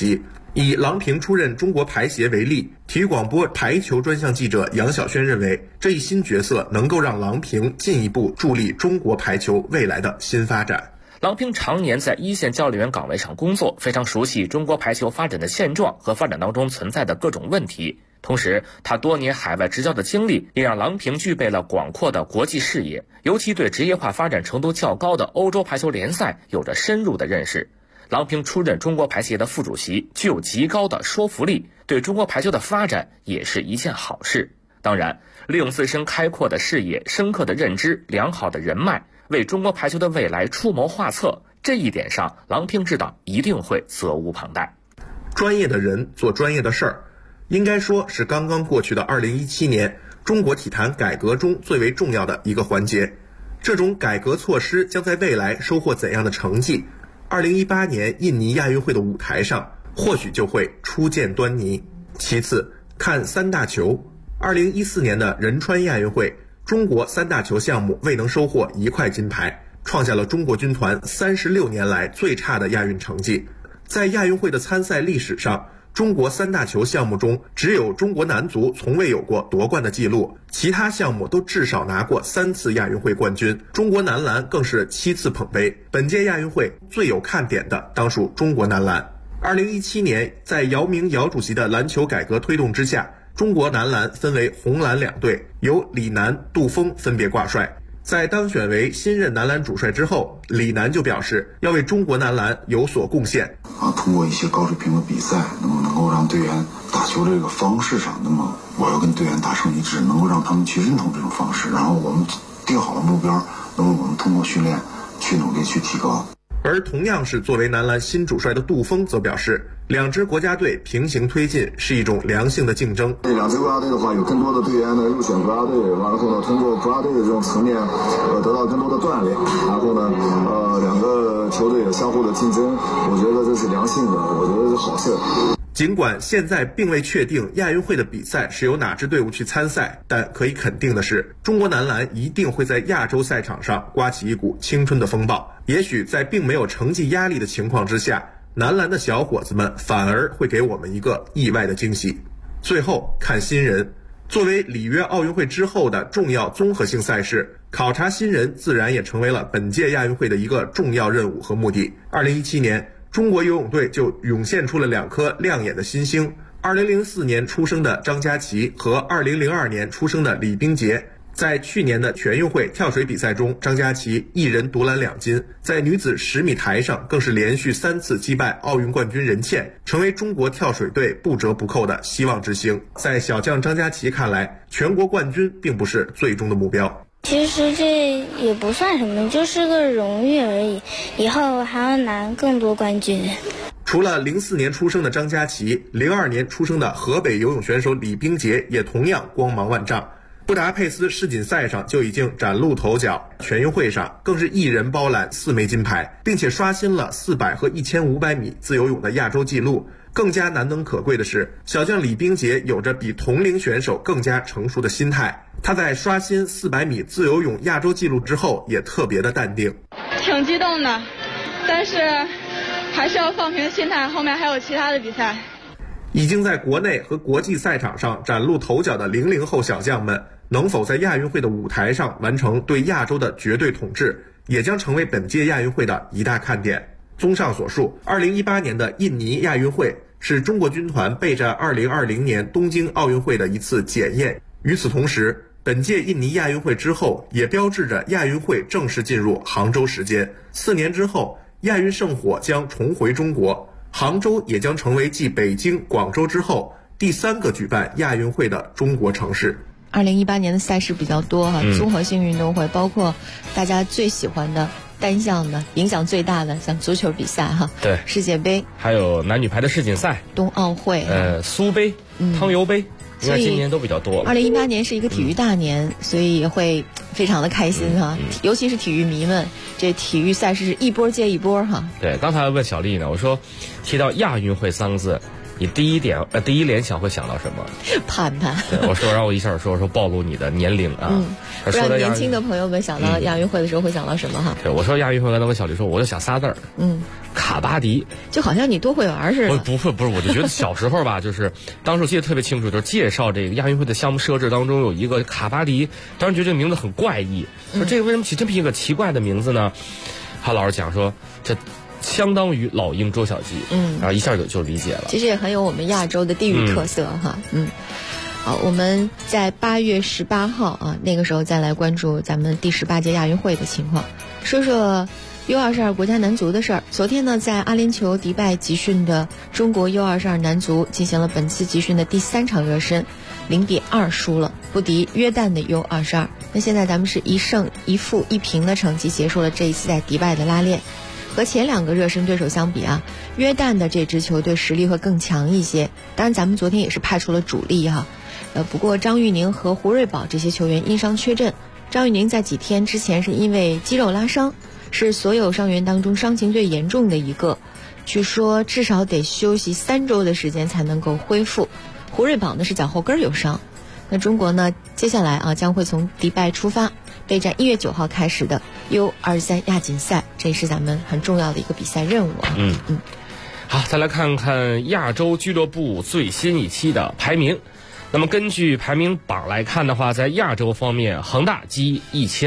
以郎平出任中国排协为例，体育广播排球专项记者杨晓轩认为，这一新角色能够让郎平进一步助力中国排球未来的新发展。 郎平常年在一线教练员岗位上工作，非常熟悉中国排球发展的现状和发展当中存在的各种问题。同时，他多年海外执教的经历也让郎平具备了广阔的国际视野，尤其对职业化发展程度较高的欧洲排球联赛有着深入的认识。郎平出任中国排协的副主席，具有极高的说服力，对中国排球的发展也是一件好事。当然，利用自身开阔的视野、深刻的认知、良好的人脉，为中国排球的未来出谋划策，这一点上，郎平知道一定会责无旁贷。 专业的人做专业的事儿，应该说是刚刚过去的2017年中国体坛改革中最为重要的一个环节。这种改革措施将在未来收获怎样的成绩？2018年印尼亚运会的舞台上，或许就会初见端倪。其次，看三大球。2014年的仁川亚运会，中国三大球项目未能收获1块金牌，创下了中国军团36年来最差的亚运成绩。在亚运会的参赛历史上，中国三大球项目中，只有中国男足从未有过夺冠的记录，其他项目都至少拿过3次亚运会冠军，中国男篮更是7次捧杯。本届亚运会最有看点的当属中国男篮。2017年，在姚明姚主席的篮球改革推动之下，中国男篮分为红蓝2队，由李楠、杜峰分别挂帅。在当选为新任男篮主帅之后，李楠就表示要为中国男篮有所贡献。 通过一些高水平的比赛，能够让队员打球这个方式上，那么我要跟队员达成一致，能够让他们去认同这种方式，然后我们定好了目标，那么我们通过训练去努力去提高。 而同样是作为男篮新主帅的杜峰则表示，两支国家队平行推进是一种良性的竞争。 这两支国家队的话，有更多的队员呢入选国家队，然后呢通过国家队的这种层面，得到更多的锻炼，然后呢两个球队也相互的竞争，我觉得这是良性的，我觉得是好事。 尽管现在并未确定亚运会的比赛是由哪支队伍去参赛，但可以肯定的是，中国男篮一定会在亚洲赛场上刮起一股青春的风暴。也许在并没有成绩压力的情况之下，男篮的小伙子们反而会给我们一个意外的惊喜。最后看新人，作为里约奥运会之后的重要综合性赛事，考察新人自然也成为了本届亚运会的一个重要任务和目的。2017年，中国游泳队就涌现出了2颗亮眼的新星，2004年出生的张家齐和2002年出生的李冰洁。在去年的全运会跳水比赛中，张家齐一人独揽2金，在女子10米台上更是连续3次击败奥运冠军任茜，成为中国跳水队不折不扣的希望之星。在小将张家齐看来，全国冠军并不是最终的目标。 其实这也不算什么，就是个荣誉而已，以后还要拿更多冠军。 除了04年出生的张家齐，02年出生的河北游泳选手李冰洁也同样光芒万丈。布达佩斯世锦赛上就已经崭露头角，全运会上更是一人包揽4枚金牌，并且刷新了400和1500米自由泳的亚洲纪录。更加难能可贵的是，小将李冰洁有着比同龄选手更加成熟的心态。他在刷新400米自由泳亚洲纪录之后，也特别的淡定。 挺激动的，但是还是要放平心态，后面还有其他的比赛。 已经在国内和国际赛场上崭露头角的00后小将们，能否在亚运会的舞台上完成对亚洲的绝对统治，也将成为本届亚运会的一大看点。综上所述，2018年的印尼亚运会是中国军团备战2020年东京奥运会的一次检验。与此同时，本届印尼亚运会之后，也标志着亚运会正式进入杭州时间。4年之后，亚运圣火将重回中国，杭州也将成为继北京、广州之后第3个举办亚运会的中国城市。 2018年的赛事比较多哈，综合性运动会包括大家最喜欢的单项的，影响最大的像足球比赛哈， 对， 世界杯， 还有男女排的世锦赛、 冬奥会、 苏杯、汤尤杯，应该今年都比较多。 2018年是一个体育大年，所以也会非常的开心哈，尤其是体育迷们，这体育赛事是一波接一波哈。 对，刚才问小丽呢，我说提到亚运会3个字，你第一联想会想到什么？ 盼盼。 我说让我一下说暴露你的年龄啊。 不然年轻的朋友们想到亚运会的时候会想到什么哈？ 对，我说亚运会，刚才跟小丽说，我就想仨字儿，看。 卡巴迪， 就好像你多会玩似的。 不是，我就觉得小时候吧，就是当时我记得特别清楚，就是介绍这个亚运会的项目设置当中有一个卡巴迪，当时觉得这个名字很怪异，说这个为什么起这么一个奇怪的名字呢？他老师讲说这相当于老鹰捉小鸡，然后一下就理解了。 其实也很有我们亚洲的地域特色哈，好，我们在8月18号啊，那个时候再来关注咱们第18届亚运会的情况，说说 U22 国家男足的事儿。昨天呢，在阿联酋迪拜集训的中国 U22 男足进行了本次集训的第3场热身，0-2输了，不敌约旦的 U22。那现在咱们是1胜1负1平的成绩结束了这一次在迪拜的拉练。和前2个热身对手相比啊，约旦的这支球队实力会更强一些。当然，咱们昨天也是派出了主力哈。不过张玉宁和胡瑞宝这些球员因伤缺阵。张玉宁在几天之前是因为肌肉拉伤，是所有伤员当中伤情最严重的一个，据说至少得休息3周的时间才能够恢复。胡瑞宝呢是脚后跟有伤。那中国呢，接下来啊将会从迪拜出发，备战1月9号开始的 U23 亚锦赛，这是咱们很重要的一个比赛任务啊。 好，再来看看亚洲俱乐部最新一期的排名。那么根据排名榜来看的话，在亚洲方面，恒大积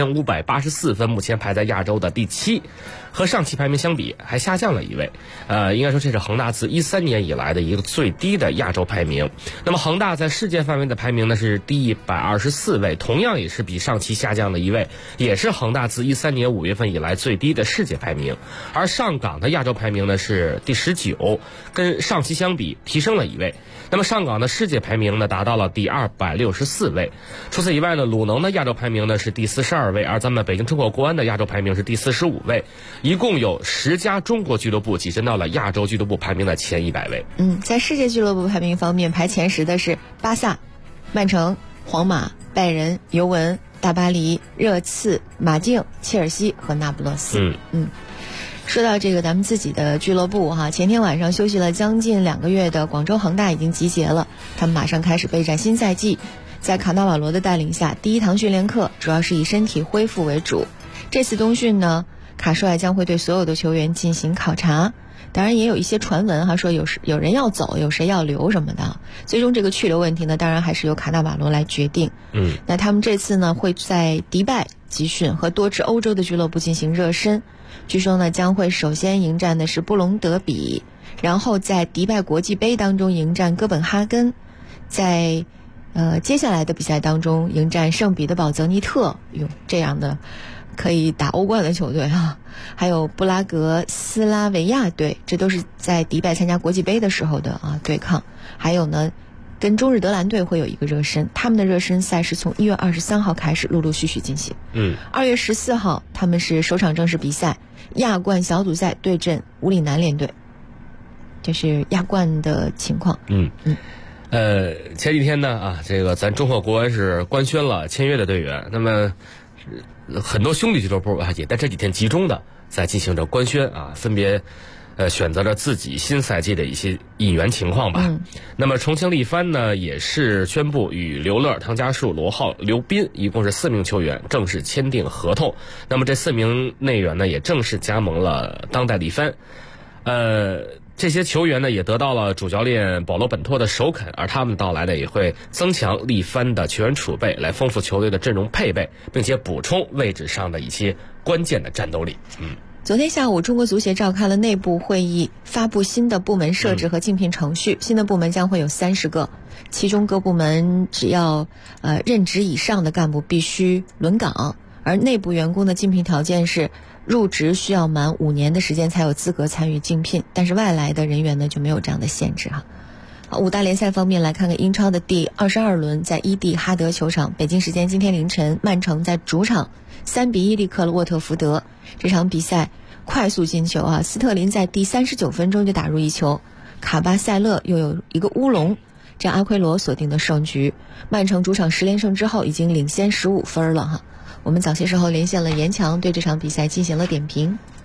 1584分，目前排在亚洲的第7，和上期排名相比还下降了1位。应该说这是恒大自13年以来的一个最低的亚洲排名。那么恒大在世界范围的排名呢是第124位，同样也是比上期下降了1位，也是恒大自13年5月份以来最低的世界排名。而上港的亚洲排名呢是第19，跟上期相比提升了1位。那么上港的世界排名呢达到了第264位。除此以外呢，鲁能的亚洲排名呢是第42位，而咱们北京中国国安的亚洲排名是第45位。一共有10家中国俱乐部跻身到了亚洲俱乐部排名的前100位。 在世界俱乐部排名方面，排前10的是巴萨、曼城、皇马、拜仁、尤文、大巴黎、热刺、马竞、切尔西和那不勒斯。说到这个咱们自己的俱乐部哈，前天晚上休息了将近2个月的广州恒大已经集结了，他们马上开始备战新赛季。在卡纳瓦罗的带领下，第1堂训练课主要是以身体恢复为主。这次冬训呢，卡帅将会对所有的球员进行考察，当然也有一些传闻哈，说有人要走，有谁要留什么的。最终这个去留问题呢，当然还是由卡纳瓦罗来决定。那他们这次呢会在迪拜集训，和多支欧洲的俱乐部进行热身。据说呢，将会首先迎战的是布隆德比，然后在迪拜国际杯当中迎战哥本哈根，在接下来的比赛当中迎战圣彼得堡泽尼特，这样的可以打欧冠的球队啊，还有布拉格斯拉维亚队，这都是在迪拜参加国际杯的时候的对抗。还有呢，跟中日德兰队会有一个热身，他们的热身赛是从1月23号开始陆陆续续进行。2月14号他们是首场正式比赛，亚冠小组赛对阵武里南联队，这是亚冠的情况。 前几天呢这个咱中国国安是官宣了签约的队员，那么很多兄弟俱乐部也在这几天集中的在进行着官宣分别选择了自己新赛季的一些引援情况吧。那么重庆力帆呢也是宣布与刘乐、唐家树、罗浩、刘斌一共是4名球员正式签订合同。那么这4名内援呢也正式加盟了当代力帆。这些球员呢也得到了主教练保罗本托的首肯，而他们到来呢也会增强力帆的球员储备，来丰富球队的阵容配备，并且补充位置上的一些关键的战斗力。 昨天下午，中国足协召开了内部会议，发布新的部门设置和竞聘程序。新的部门将会有30个，其中各部门只要任职以上的干部必须轮岗，而内部员工的竞聘条件是入职需要满5年的时间才有资格参与竞聘，但是外来的人员呢就没有这样的限制哈。5大联赛方面来看看英超的第22轮，在伊蒂哈德球场，北京时间今天凌晨，曼城在主场3-1力克了沃特福德。这场比赛快速进球斯特林在第39分钟就打入1球，卡巴塞勒又有一个乌龙，这样阿奎罗锁定的胜局。曼城主场10连胜之后已经领先15分了哈。我们早些时候连线了严强，对这场比赛进行了点评。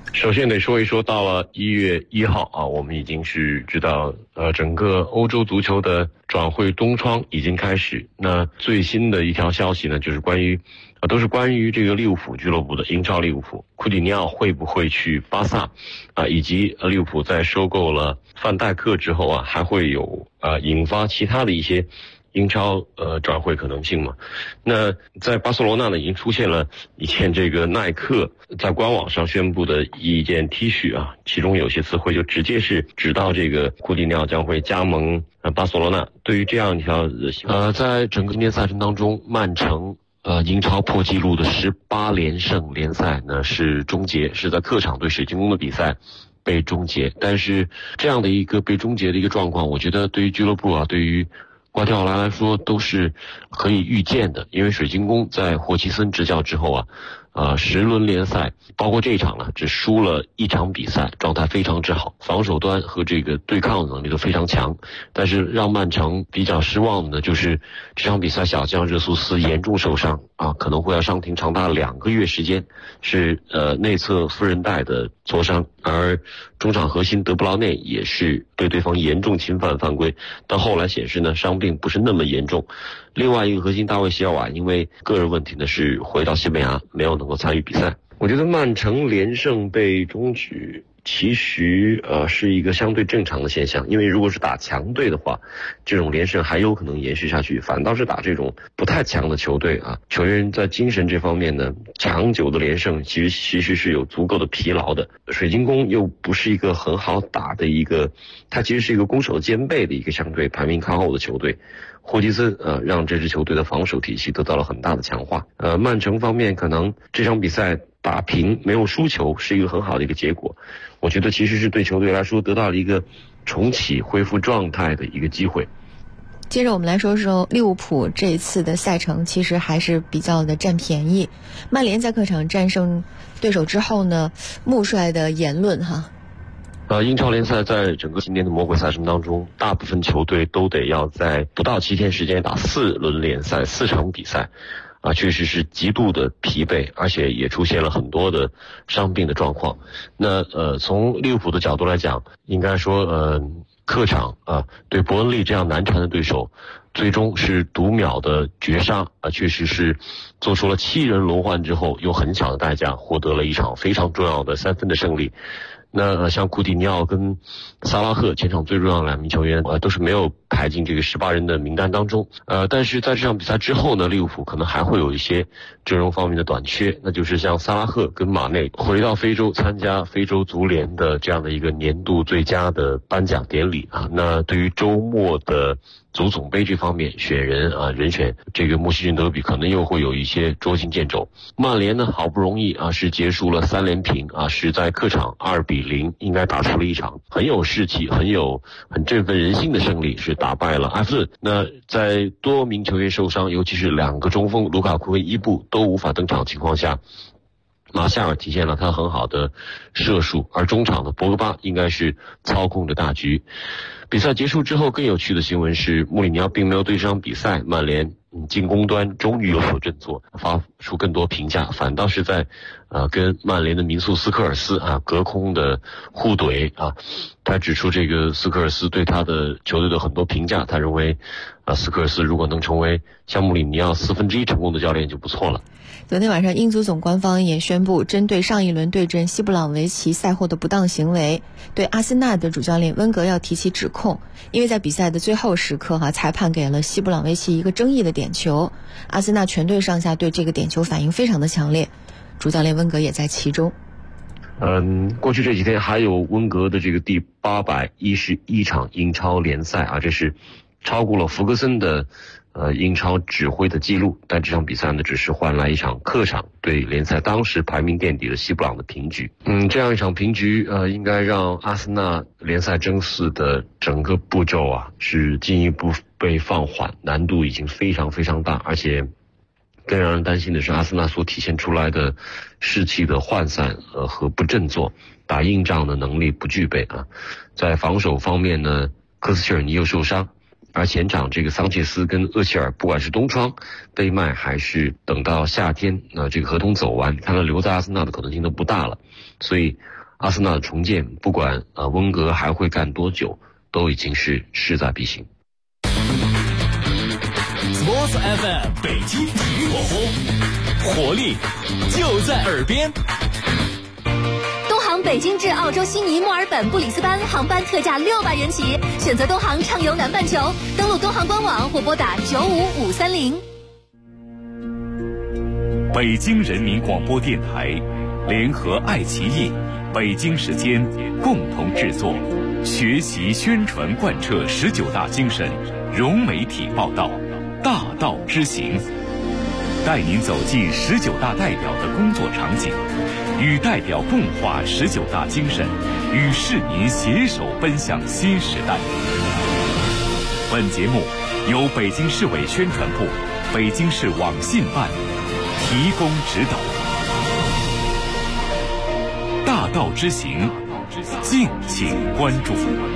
首先得说一说，到了1月1号啊，我们已经是知道，整个欧洲足球的转会冬窗已经开始。那最新的一条消息呢，就是都是关于这个利物浦俱乐部的，英超利物浦，库蒂尼奥会不会去巴萨啊，以及利物浦在收购了范戴克之后啊，还会有引发其他的一些英超转会可能性嘛？那在巴塞罗那呢，已经出现了一件这个耐克在官网上宣布的一件 T 恤啊，其中有些词汇就直接是指到这个库蒂尼奥将会加盟巴塞罗那。对于这样一条在整个今年赛程当中，曼城英超破纪录的18连胜联赛呢是终结，是在客场对水晶宫的比赛被终结。但是这样的一个被终结的一个状况，我觉得对于俱乐部啊，对于瓜迪奥拉来说都是可以预见的，因为水晶宫在霍奇森执教之后啊，10轮联赛，包括这一场呢，只输了1场比赛，状态非常之好，防守端和这个对抗能力都非常强。但是让曼城比较失望的就是这场比赛小将热苏斯严重受伤啊，可能会要伤停长达2个月时间，是内侧副韧带的挫伤，而中场核心德布劳内也是被对方严重侵犯犯规，但后来显示呢，伤病不是那么严重。另外一个核心大卫席尔瓦因为个人问题呢是回到西班牙，没有能够参与比赛。我觉得曼城连胜被终止其实是一个相对正常的现象，因为如果是打强队的话，这种连胜还有可能延续下去，反倒是打这种不太强的球队啊，球员在精神这方面呢，长久的连胜其实是有足够的疲劳的。水晶宫又不是一个很好打的一个，它其实是一个攻守兼备的一个相对排名靠后的球队。霍奇森让这支球队的防守体系得到了很大的强化。曼城方面可能这场比赛打平没有输球是一个很好的一个结果，我觉得其实是对球队来说得到了一个重启恢复状态的一个机会。 接着我们来说说利物浦这一次的赛程，其实还是比较的占便宜。曼联在客场战胜对手之后呢，穆帅的言论英超联赛在整个今年的魔鬼赛程当中，大部分球队都得要在不到7天时间打4轮联赛4场比赛，确实是极度的疲惫，而且也出现了很多的伤病的状况。那从利物浦的角度来讲，应该说客场对伯恩利这样难缠的对手，最终是读秒的绝杀确实是做出了7人轮换之后，用很小的代价获得了一场非常重要的3分的胜利。那像库蒂尼奥跟萨拉赫前场最重要的2名球员都是没有排进这个18人的名单当中。但是在这场比赛之后呢，利物浦可能还会有一些阵容方面的短缺，那就是像萨拉赫跟马内回到非洲参加非洲足联的这样的一个年度最佳的颁奖典礼那对于周末的足总杯这方面选人人选这个墨西郡德比可能又会有一些捉襟见肘。曼联呢好不容易是结束了3连平是在客场2-0，应该打出了一场很有士气很振奋人心的胜利，是打败了埃弗顿。那在多名球员受伤，尤其是2个中锋卢卡库跟伊布都无法登场情况下，马夏尔体现了他很好的射术，而中场的博格巴应该是操控着大局。比赛结束之后，更有趣的新闻是穆里尼奥并没有对这场比赛曼联进攻端终于有所振作发出更多评价，反倒是在跟曼联的名宿斯科尔斯隔空的互怼他指出这个斯科尔斯对他的球队的很多评价，他认为斯科尔斯如果能成为像穆里尼奥1/4成功的教练就不错了。 昨天晚上英足总官方也宣布，针对上一轮对阵西布朗维奇赛后的不当行为，对阿森纳的主教练温格要提起指控。因为在比赛的最后时刻裁判给了西布朗维奇一个争议的点球，阿森纳全队上下对这个点球反应非常的强烈，主教练温格也在其中。 过去这几天还有温格的这个第811场英超联赛这是超过了福格森的英超指挥的记录，但这场比赛呢只是换来一场客场对联赛当时排名垫底的西布朗的平局。这样一场平局应该让阿森纳联赛争四的整个步骤是进一步被放缓，难度已经非常非常大，而且更让人担心的是阿森纳所体现出来的士气的涣散和不振作，打硬仗的能力不具备在防守方面呢，科斯切尔尼又受伤，而前场这个桑切斯跟厄齐尔不管是冬窗被卖还是等到夏天这个合同走完，看来留在阿森纳的可能性都不大了。所以阿森纳的重建，不管温格还会干多久，都已经是势在必行。 Sports FM 北京体育广播，活力就在耳边。 东航北京至澳洲悉尼、墨尔本、布里斯班航班特价600元起，选择东航畅游南半球，登录东航官网或拨打95530。 北京人民广播电台联合爱奇艺、北京时间共同制作，学习宣传贯彻19大精神，融媒体报道，大道之行，带您走进19大代表的工作场景，与代表共话19大精神，与市民携手奔向新时代。本节目由北京市委宣传部、北京市网信办提供指导。大道之行，敬请关注。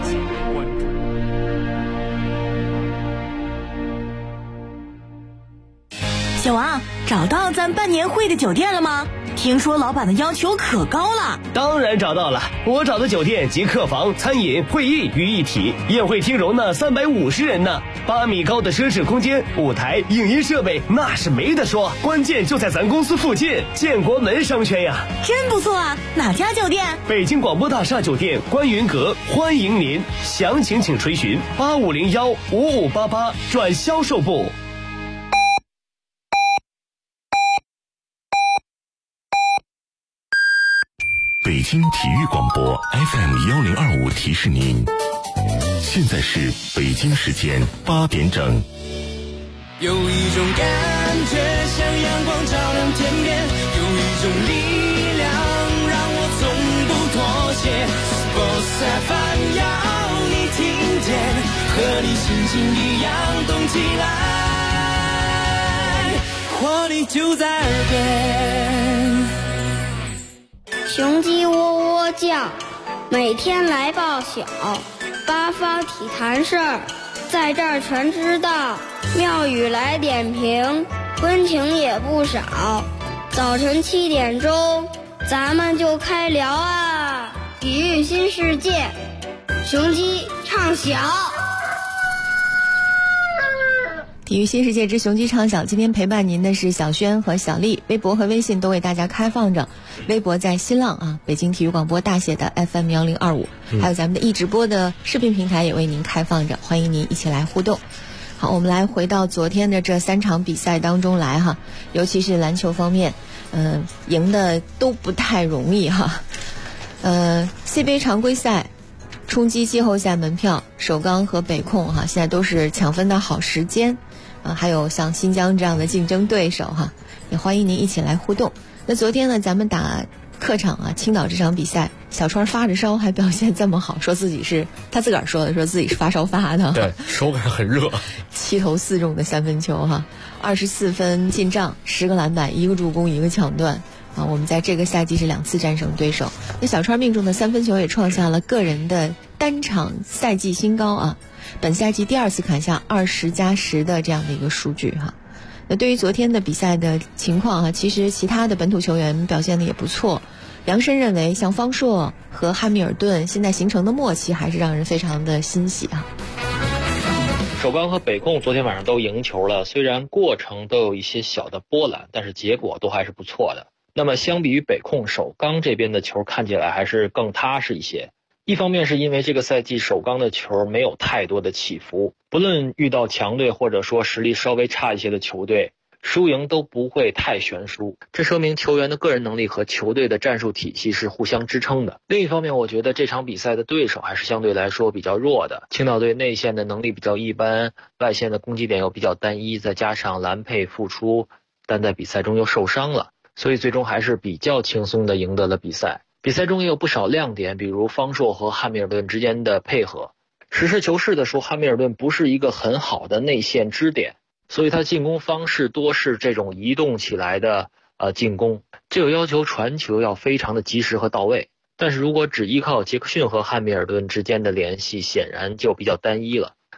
小王，找到咱办年会的酒店了吗？听说老板的要求可高了。 当然找到了，我找的酒店集客房、餐饮、会议于一体，宴会厅容纳350人呢，8米高的奢侈空间，舞台、影音设备那是没得说，关键就在咱公司附近，建国门商圈呀。 真不错啊，哪家酒店？ 北京广播大厦酒店观云阁，欢迎您，详情请垂询85015588转销售部。 北京体育广播 FM1025提示您，现在是北京时间8点整。 有一种感觉像阳光照亮天边，有一种力量让我从不妥协。Sports FM 要你听见，和你心情一样动起来，活力就在耳边。 雄鸡喔喔叫，每天来报晓，八方体坛事儿，在这儿全知道。妙语来点评，温情也不少。早晨7点钟，咱们就开聊啊！体育新世界，雄鸡唱晓。 体育新世界之雄鸡唱晓，今天陪伴您的是小轩和小丽，微博和微信都为大家开放着。微博在新浪啊，北京体育广播大写的 FM1025，还有咱们的易直播的视频平台也为您开放着，欢迎您一起来互动。好，我们来回到昨天的这3场比赛当中来哈，尤其是篮球方面，赢的都不太容易哈。CBA 常规赛冲击季后赛门票，首钢和北控哈，现在都是抢分的好时间。还有像新疆这样的竞争对手哈，也欢迎您一起来互动。那昨天呢，咱们打客场啊，青岛这场比赛，小川发着烧还表现这么好，说自己是他自个儿说的，说自己是发烧发的。 对，手感很热。 7投4中的3分球哈，24分进账，10个篮板，1个助攻，1个抢断啊。我们在这个赛季是2次战胜对手。那小川命中的3分球也创下了个人的单场赛季新高啊。本赛季第2次砍下20+10的这样的一个数据哈。那对于昨天的比赛的情况哈，其实其他的本土球员表现的也不错。梁申认为，像方硕和汉密尔顿现在形成的默契还是让人非常的欣喜啊。 首钢和北控昨天晚上都赢球了，虽然过程都有一些小的波澜，但是结果都还是不错的。那么相比于北控，首钢这边的球看起来还是更踏实一些。一方面是因为这个赛季首钢的球没有太多的起伏，不论遇到强队或者说实力稍微差一些的球队，输赢都不会太悬殊，这说明球员的个人能力和球队的战术体系是互相支撑的。另一方面，我觉得这场比赛的对手还是相对来说比较弱的，青岛队内线的能力比较一般，外线的攻击点又比较单一，再加上兰佩复出，但在比赛中又受伤了，所以最终还是比较轻松的赢得了比赛。比赛中也有不少亮点，比如方硕和汉密尔顿之间的配合。实事求是的说，汉密尔顿不是一个很好的内线支点，所以他进攻方式多是这种移动起来的进攻，这有要求传球要非常的及时和到位。但是如果只依靠杰克逊和汉密尔顿之间的联系，显然就比较单一了。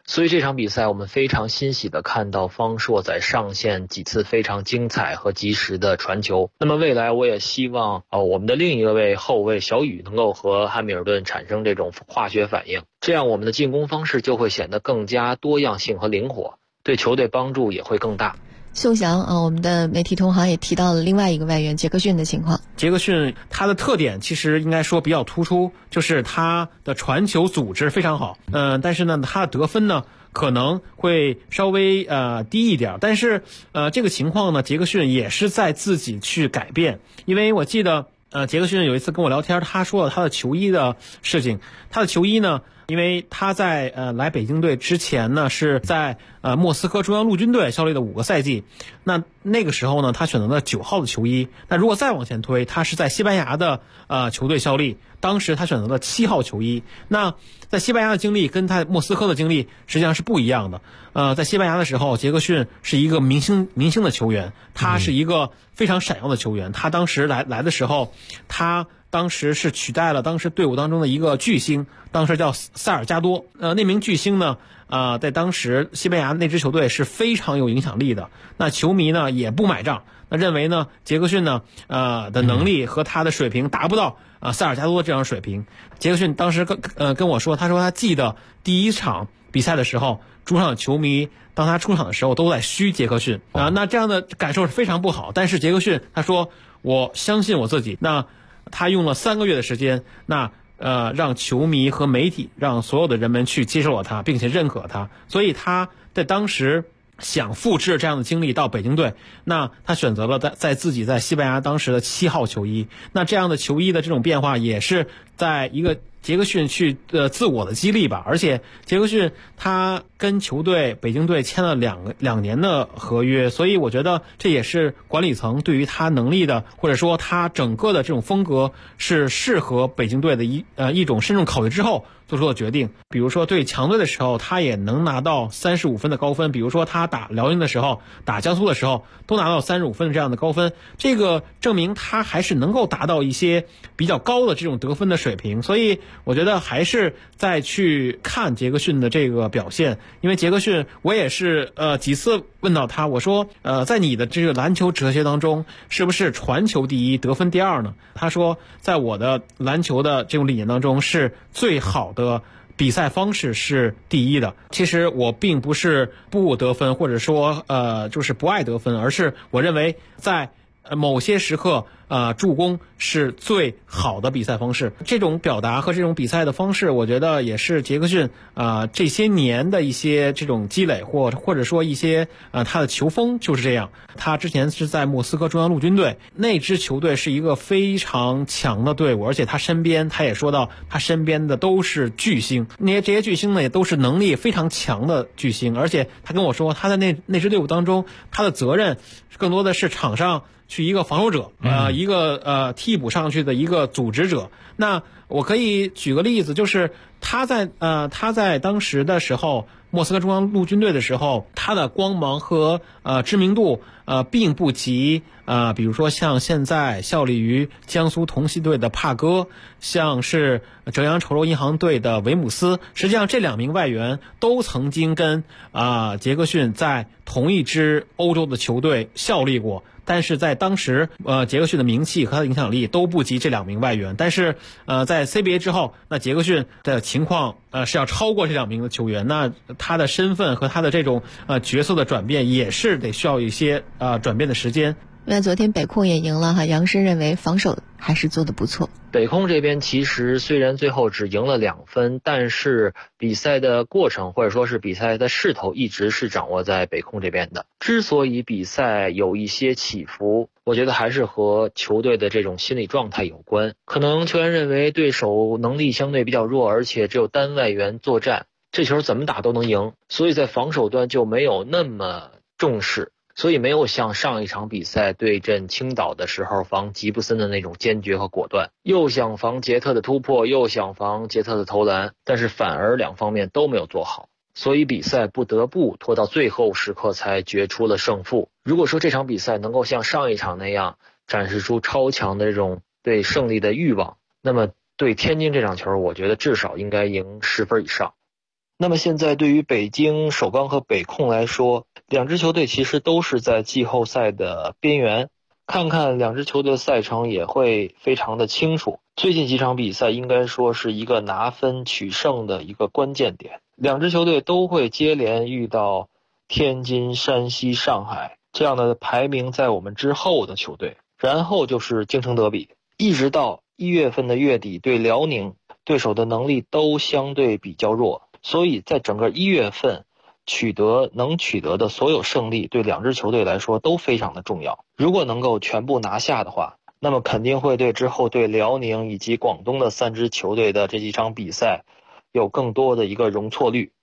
所以这场比赛我们非常欣喜的看到方硕在上线几次非常精彩和及时的传球。那么未来我也希望我们的另一位后卫小雨能够和汉密尔顿产生这种化学反应，这样我们的进攻方式就会显得更加多样性和灵活，对球队帮助也会更大。 宋翔我们的媒体同行也提到了另外一个外援杰克逊的情况。 杰克逊他的特点其实应该说比较突出，就是他的传球组织非常好，但是呢他的得分呢可能会稍微低一点，但是这个情况呢杰克逊也是在自己去改变。因为我记得杰克逊有一次跟我聊天，他说了他的球衣的事情。他的球衣呢，因为他在来北京队之前呢是在莫斯科中央陆军队效力的5个赛季，那个时候呢他选择了9号的球衣。那如果再往前推，他是在西班牙的球队效力，当时他选择了7号球衣。那在西班牙的经历跟他莫斯科的经历实际上是不一样的。在西班牙的时候，杰克逊是一个明星的球员，他是一个非常闪耀的球员。他当时来的时候，他当时是取代了当时队伍当中的一个巨星，当时叫塞尔加多。那名巨星呢在当时西班牙那支球队是非常有影响力的。那球迷呢也不买账，那认为呢杰克逊呢的能力和他的水平达不到塞尔加多这样的水平。杰克逊当时跟我说，他说他记得第一场比赛的时候，主场球迷当他出场的时候都在嘘杰克逊那这样的感受是非常不好。但是杰克逊他说我相信我自己，那他用了3个月的时间，让球迷和媒体，让所有的人们去接受了他，并且认可他。所以他在当时想复制这样的经历到北京队，那他选择了在自己在西班牙当时的7号球衣。那这样的球衣的这种变化也是在一个杰克逊去自我的激励吧。而且杰克逊他跟球队北京队签了两年的合约，所以我觉得这也是管理层对于他能力的，或者说他整个的这种风格是适合北京队的一种慎重考虑之后做出的决定。比如说对强队的时候，他也能拿到35分的高分，比如说他打辽宁的时候，打江苏的时候都拿到35分的这样的高分，这个证明他还是能够达到一些比较高的这种得分的水平。所以我觉得还是再去看杰克逊的这个表现。因为杰克逊我也是几次问到他，我说在你的这个篮球哲学当中，是不是传球第一得分第二呢？他说在我的篮球的这种理念当中，是最好的比赛方式是第一的。其实我并不是不得分，或者说就是不爱得分，而是我认为在某些时刻助攻是最好的比赛方式。这种表达和这种比赛的方式，我觉得也是杰克逊这些年的一些这种积累，或者说一些他的球风就是这样。他之前是在莫斯科中央陆军队，那支球队是一个非常强的队伍，而且他也说到他身边的都是巨星，这些巨星呢也都是能力非常强的巨星。而且他跟我说，他在那支队伍当中，他的责任更多的是场上去一个防守者，一个替补上去的一个组织者。那我可以举个例子，就是他在当时的时候，莫斯科中央陆军队的时候，他的光芒和知名度并不及比如说像现在效力于江苏同曦队的帕戈，像是浙江稠州银行队的维姆斯。实际上这2名外援都曾经跟杰克逊在同一支欧洲的球队效力过，但是在当时杰克逊的名气和他的影响力都不及这2名外援。但是在 CBA 之后，那杰克逊的情况是要超过这2名的球员，那他的身份和他的这种角色的转变也是得需要一些转变的时间。 那昨天北控也赢了哈，杨申认为防守还是做得不错。 北控这边其实虽然最后只赢了2分，但是比赛的过程或者说是比赛的势头一直是掌握在北控这边的。之所以比赛有一些起伏，我觉得还是和球队的这种心理状态有关。可能球员认为对手能力相对比较弱，而且只有单外援作战，这球怎么打都能赢，所以在防守端就没有那么重视，所以没有像上一场比赛对阵青岛的时候防吉布森的那种坚决和果断，又想防杰特的突破，又想防杰特的投篮，但是反而2方面都没有做好，所以比赛不得不拖到最后时刻才决出了胜负。如果说这场比赛能够像上一场那样展示出超强的这种对胜利的欲望，那么对天津这场球我觉得至少应该赢10分以上。 那么现在对于北京首钢和北控来说，两支球队其实都是在季后赛的边缘，看看两支球队的赛程也会非常的清楚。最近几场比赛应该说是一个拿分取胜的一个关键点，两支球队都会接连遇到天津、山西、上海这样的排名在我们之后的球队，然后就是京城德比，一直到1月份的月底对辽宁，对手的能力都相对比较弱，所以在整个1月份能取得的所有胜利对两支球队来说都非常的重要。如果能够全部拿下的话，那么肯定会对之后对辽宁以及广东的3支球队的这几场比赛有更多的一个容错率。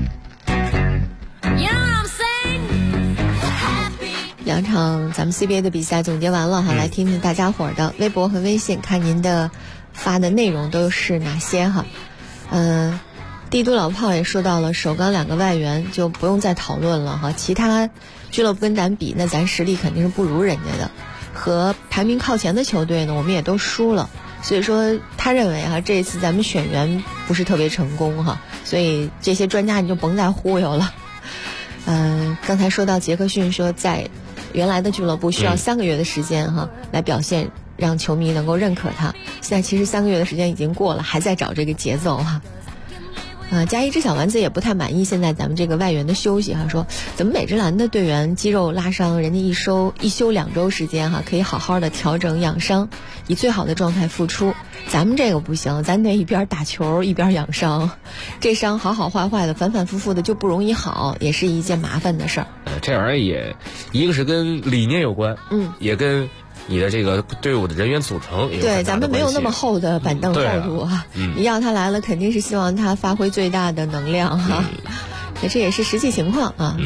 2场咱们 CBA 的比赛总结完了哈，来听听大家伙的微博和微信，看您的发的内容都是哪些哈。帝都老炮也说到了首钢2个外援就不用再讨论了哈，其他俱乐部跟咱比，那咱实力肯定是不如人家的，和排名靠前的球队呢我们也都输了，所以说他认为哈这一次咱们选员不是特别成功哈，所以这些专家你就甭再忽悠了。刚才说到杰克逊说在原来的俱乐部需要3个月的时间哈来表现，让球迷能够认可他，现在其实3个月的时间已经过了，还在找这个节奏哈。加一只小丸子也不太满意现在咱们这个外援的休息哈，说怎么美职篮的队员肌肉拉伤，人家一休2周时间哈，可以好好的调整养伤，以最好的状态复出，咱们这个不行，咱得一边打球一边养伤，这伤好好坏坏的反反复复的就不容易好，也是一件麻烦的事儿。 这玩意儿也一个是跟理念有关，也跟你的这个队伍的人员组成也有很大的关系。 对，咱们没有那么厚的板凳厚度啊，你要他来了肯定是希望他发挥最大的能量哈，这也是实际情况啊。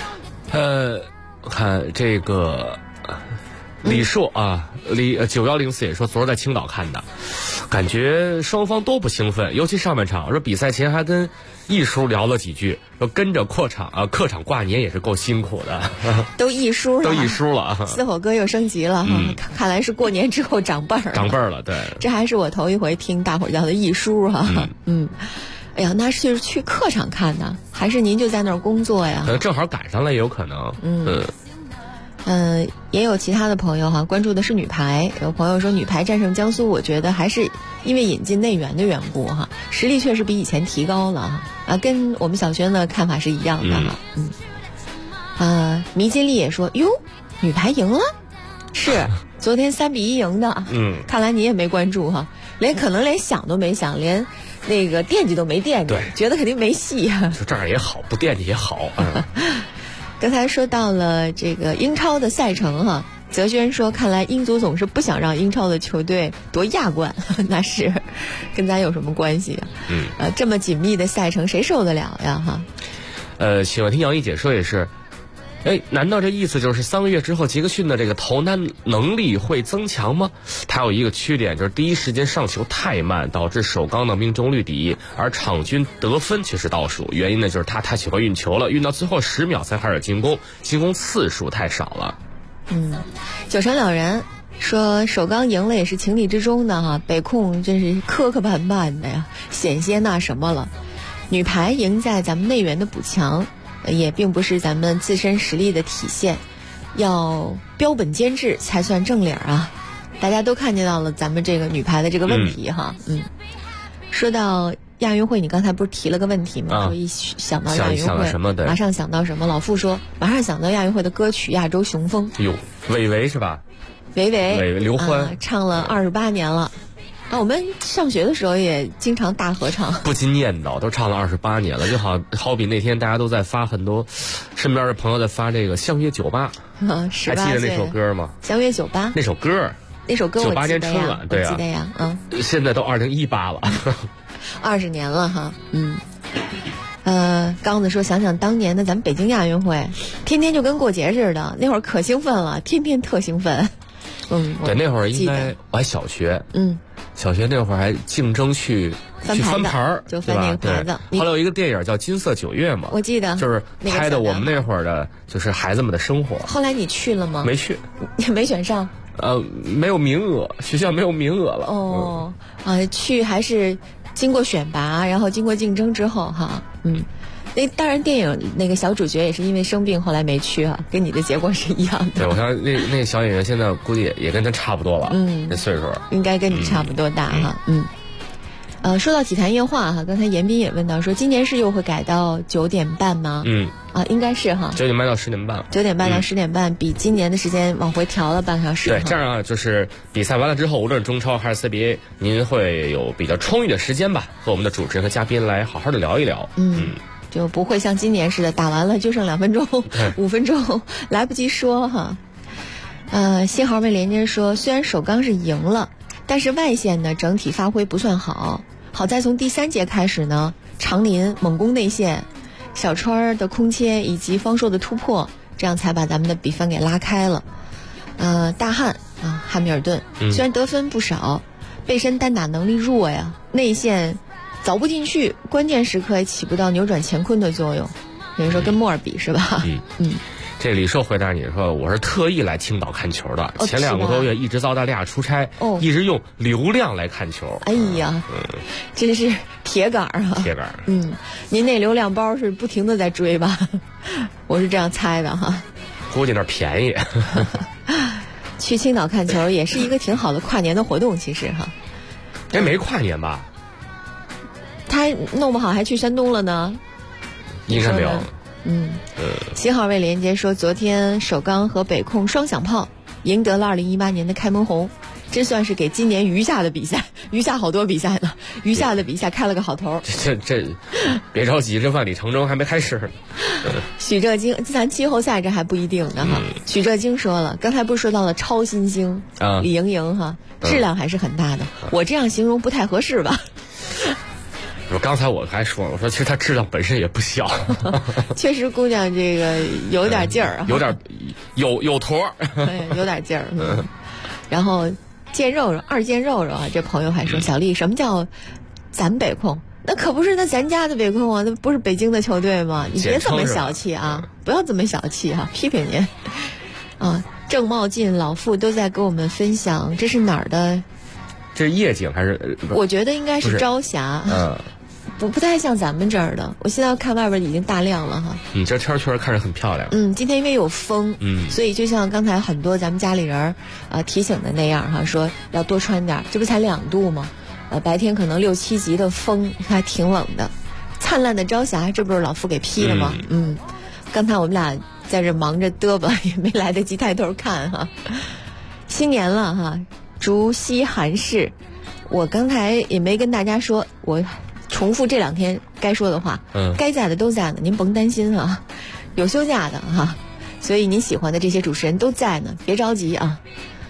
看这个李硕啊，9104也说昨儿在青岛看的，感觉双方都不兴奋，尤其上半场，说比赛前还跟一叔聊了几句，说跟着客场挂年也是够辛苦的， 都一叔了， 四火哥又升级了，看来是过年之后长辈儿了， 对， 这还是我头一回听大伙儿叫的一叔哈，哎呀，那是去客场看的，还是您就在那儿工作呀？ 正好赶上了也有可能， 也有其他的朋友哈关注的是女排，有朋友说女排战胜江苏，我觉得还是因为引进内援的缘故哈，实力确实比以前提高了啊，跟我们小轩的看法是一样的哈。迷金丽也说哟，女排赢了，是昨天3-1赢的，看来你也没关注哈，可能连想都没想，连那个惦记都没惦记，觉得肯定没戏啊。 就这样也好，不惦记也好。 刚才说到了这个英超的赛程哈，泽轩说看来英足总是不想让英超的球队夺亚冠，那是跟咱有什么关系啊？这么紧密的赛程谁受得了呀哈？ 喜欢听杨毅解说也是，难道这意思就是3个月之后杰克逊的这个投篮能力会增强吗？他有一个缺点，就是第一时间上球太慢，导致首钢的命中率第一，而场均得分却是倒数。原因呢就是他太喜欢运球了，运到最后10秒才开始进攻次数太少了。 九成了然说首钢赢了也是情理之中的哈，北控真是磕磕绊绊的呀，险些那什么了。女排赢在咱们内援的补强，也并不是咱们自身实力的体现，要标本兼治才算正理啊！大家都看见到了咱们这个女排的这个问题哈。说到亚运会，你刚才不是提了个问题吗？说一想到亚运会，马上想到什么？老傅说马上想到亚运会的歌曲《亚洲雄风》。 哟，韦唯是吧？ 韦唯刘欢唱了28年了。我们上学的时候也经常大合唱， 不禁念叨，都唱了28年了，就好比那天大家都在发，很多身边的朋友在发这个相约98，还记得那首歌吗？ 相约98 那首歌 98 年春晚，对啊， 记得呀， 现在都2018了 ，20年了哈，刚子说想想当年的咱们北京亚运会，天天就跟过节似的，那会儿可兴奋了，天天特兴奋。 对，那会儿应该我还小学，小学那会儿还竞争去翻牌， 就翻那个牌子。 后来有一个电影叫《金色9月》嘛， 我记得就是拍的我们那会儿的，就是孩子们的生活。 后来你去了吗？ 没去， 也没选上。 没有名额，学校没有名额了。 去还是经过选拔，然后经过竞争之后哈，那当然电影那个小主角也是因为生病后来没去啊，跟你的结果是一样的。 对，我看那小演员现在估计也跟他差不多了，那岁数应该跟你差不多大哈，说到体坛夜话哈，刚才严斌也问到说，今年是又会改到9点半吗？应该是哈，9 点半到10点半 ，9点半到10点半，比今年的时间往回调了半个小时。 对，这样啊，就是比赛完了之后，无论是中超还是 CBA， 您会有比较充裕的时间吧，和我们的主持人和嘉宾来好好的聊一聊。 就不会像今年似的打完了就剩2分钟、5分钟，来不及说哈。信号为连接说，虽然首钢是赢了，但是外线呢整体发挥不算好。好在从第3节开始呢，长林猛攻内线，小川的空切以及方硕的突破，这样才把咱们的比分给拉开了。大汉汉密尔顿虽然得分不少，背身单打能力弱呀，内线凿不进去，关键时刻也起不到扭转乾坤的作用。有人说跟莫尔比是吧？ 这李硕回答你说，我是特意来青岛看球的，前2个多月一直在澳大利亚出差，一直用流量来看球。 哎呀，真是铁杆啊！ 铁杆。 您那流量包是不停的在追吧？我是这样猜的哈。 估计那儿便宜。 去青岛看球也是一个挺好的跨年的活动，其实哈。 没跨年吧？ 他弄不好还去山东了呢。 应该没有。 信号为连接说，昨天首钢和北控双响炮赢得了2018年的开门红，这算是给今年余下的比赛，余下好多比赛呢，余下的比赛开了个好头。 这别着急，这万里长征还没开始呢。 许浙京，咱季后赛这还不一定呢哈。许浙京说了，刚才不是说到了超新星李盈莹哈，质量还是很大的。我这样形容不太合适吧？ 刚才我还说，我说其实她质量本身也不小。 确实，姑娘这个有点劲儿， 有点有坨， 有点劲儿。然后见肉肉2见肉肉啊，这朋友还说，小丽，什么叫咱北控？那可不是那咱家的北控啊，那不是北京的球队吗？你别这么小气啊，不要这么小气哈，批评您啊。郑茂进老傅都在给我们分享，这是哪儿的？ 这是夜景还是？ 我觉得应该是朝霞。不太像咱们这儿的。我现在看外边已经大亮了哈。 这天确实看着很漂亮。 今天因为有风，所以就像刚才很多咱们家里人提醒的那样哈，说要多穿点，这不才2度吗？白天可能6、7级的风还挺冷的。灿烂的朝霞，这不是老傅给批的吗？刚才我们俩在这忙着嘚吧，也没来得及抬头看哈。新年了哈，祝夕寒士。我刚才也没跟大家说，我重复这2天该说的话，该在的都在呢，您甭担心啊，有休假的哈，所以您喜欢的这些主持人都在呢，别着急啊。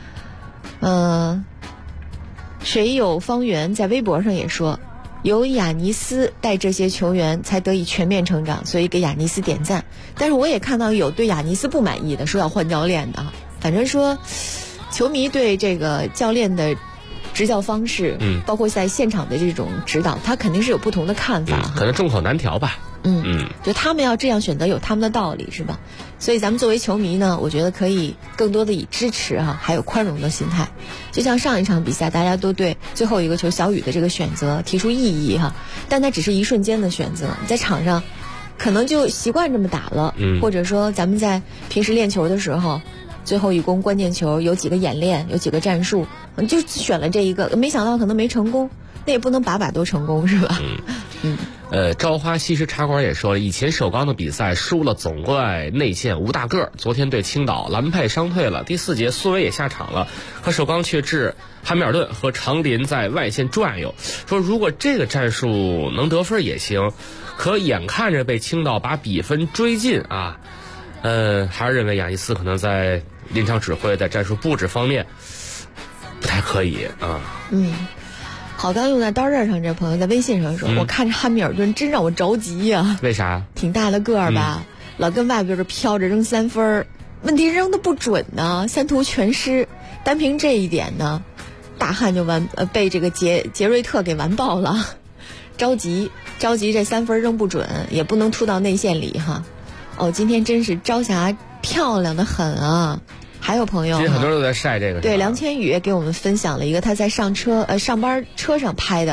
水有方圆在微博上也说，有雅尼斯带这些球员才得以全面成长，所以给雅尼斯点赞。但是我也看到有对雅尼斯不满意的，说要换教练的，反正说球迷对这个教练的执教方式，包括在现场的这种指导，他肯定是有不同的看法， 可能众口难调吧。 就他们要这样选择有他们的道理，是吧？所以咱们作为球迷呢，我觉得可以更多的以支持还有宽容的心态。就像上一场比赛，大家都对最后一个球小雨的这个选择提出异议但那只是一瞬间的选择，在场上可能就习惯这么打了，或者说咱们在平时练球的时候，最后一攻关键球有几个演练，有几个战术，就选了这一个，没想到可能没成功，那也不能把都成功，是吧？ 朝花西施茶馆也说了，以前首钢的比赛输了总怪内线吴大个，昨天对青岛蓝派伤退了，第4节苏维也下场了，可首钢却置汉密尔顿和长林在外线转悠，说如果这个战术能得分也行，可眼看着被青岛把比分追进啊，还是认为雅尼斯可能在临场指挥在战术布置方面不太可以啊。 好，刚用在刀刃上，这朋友在微信上说，我看着汉密尔顿真让我着急呀。 为啥？ 挺大的个儿吧，老跟外边这飘着扔3分，问题扔的不准呢，3图全失。单凭这一点呢，大汉就被这个杰瑞特给完爆了。着急这3分扔不准，也不能突到内线里哈。今天真是朝霞漂亮的很啊。还有朋友， 其实很多人都在晒这个。 对，梁千羽给我们分享了一个他在上班车上拍的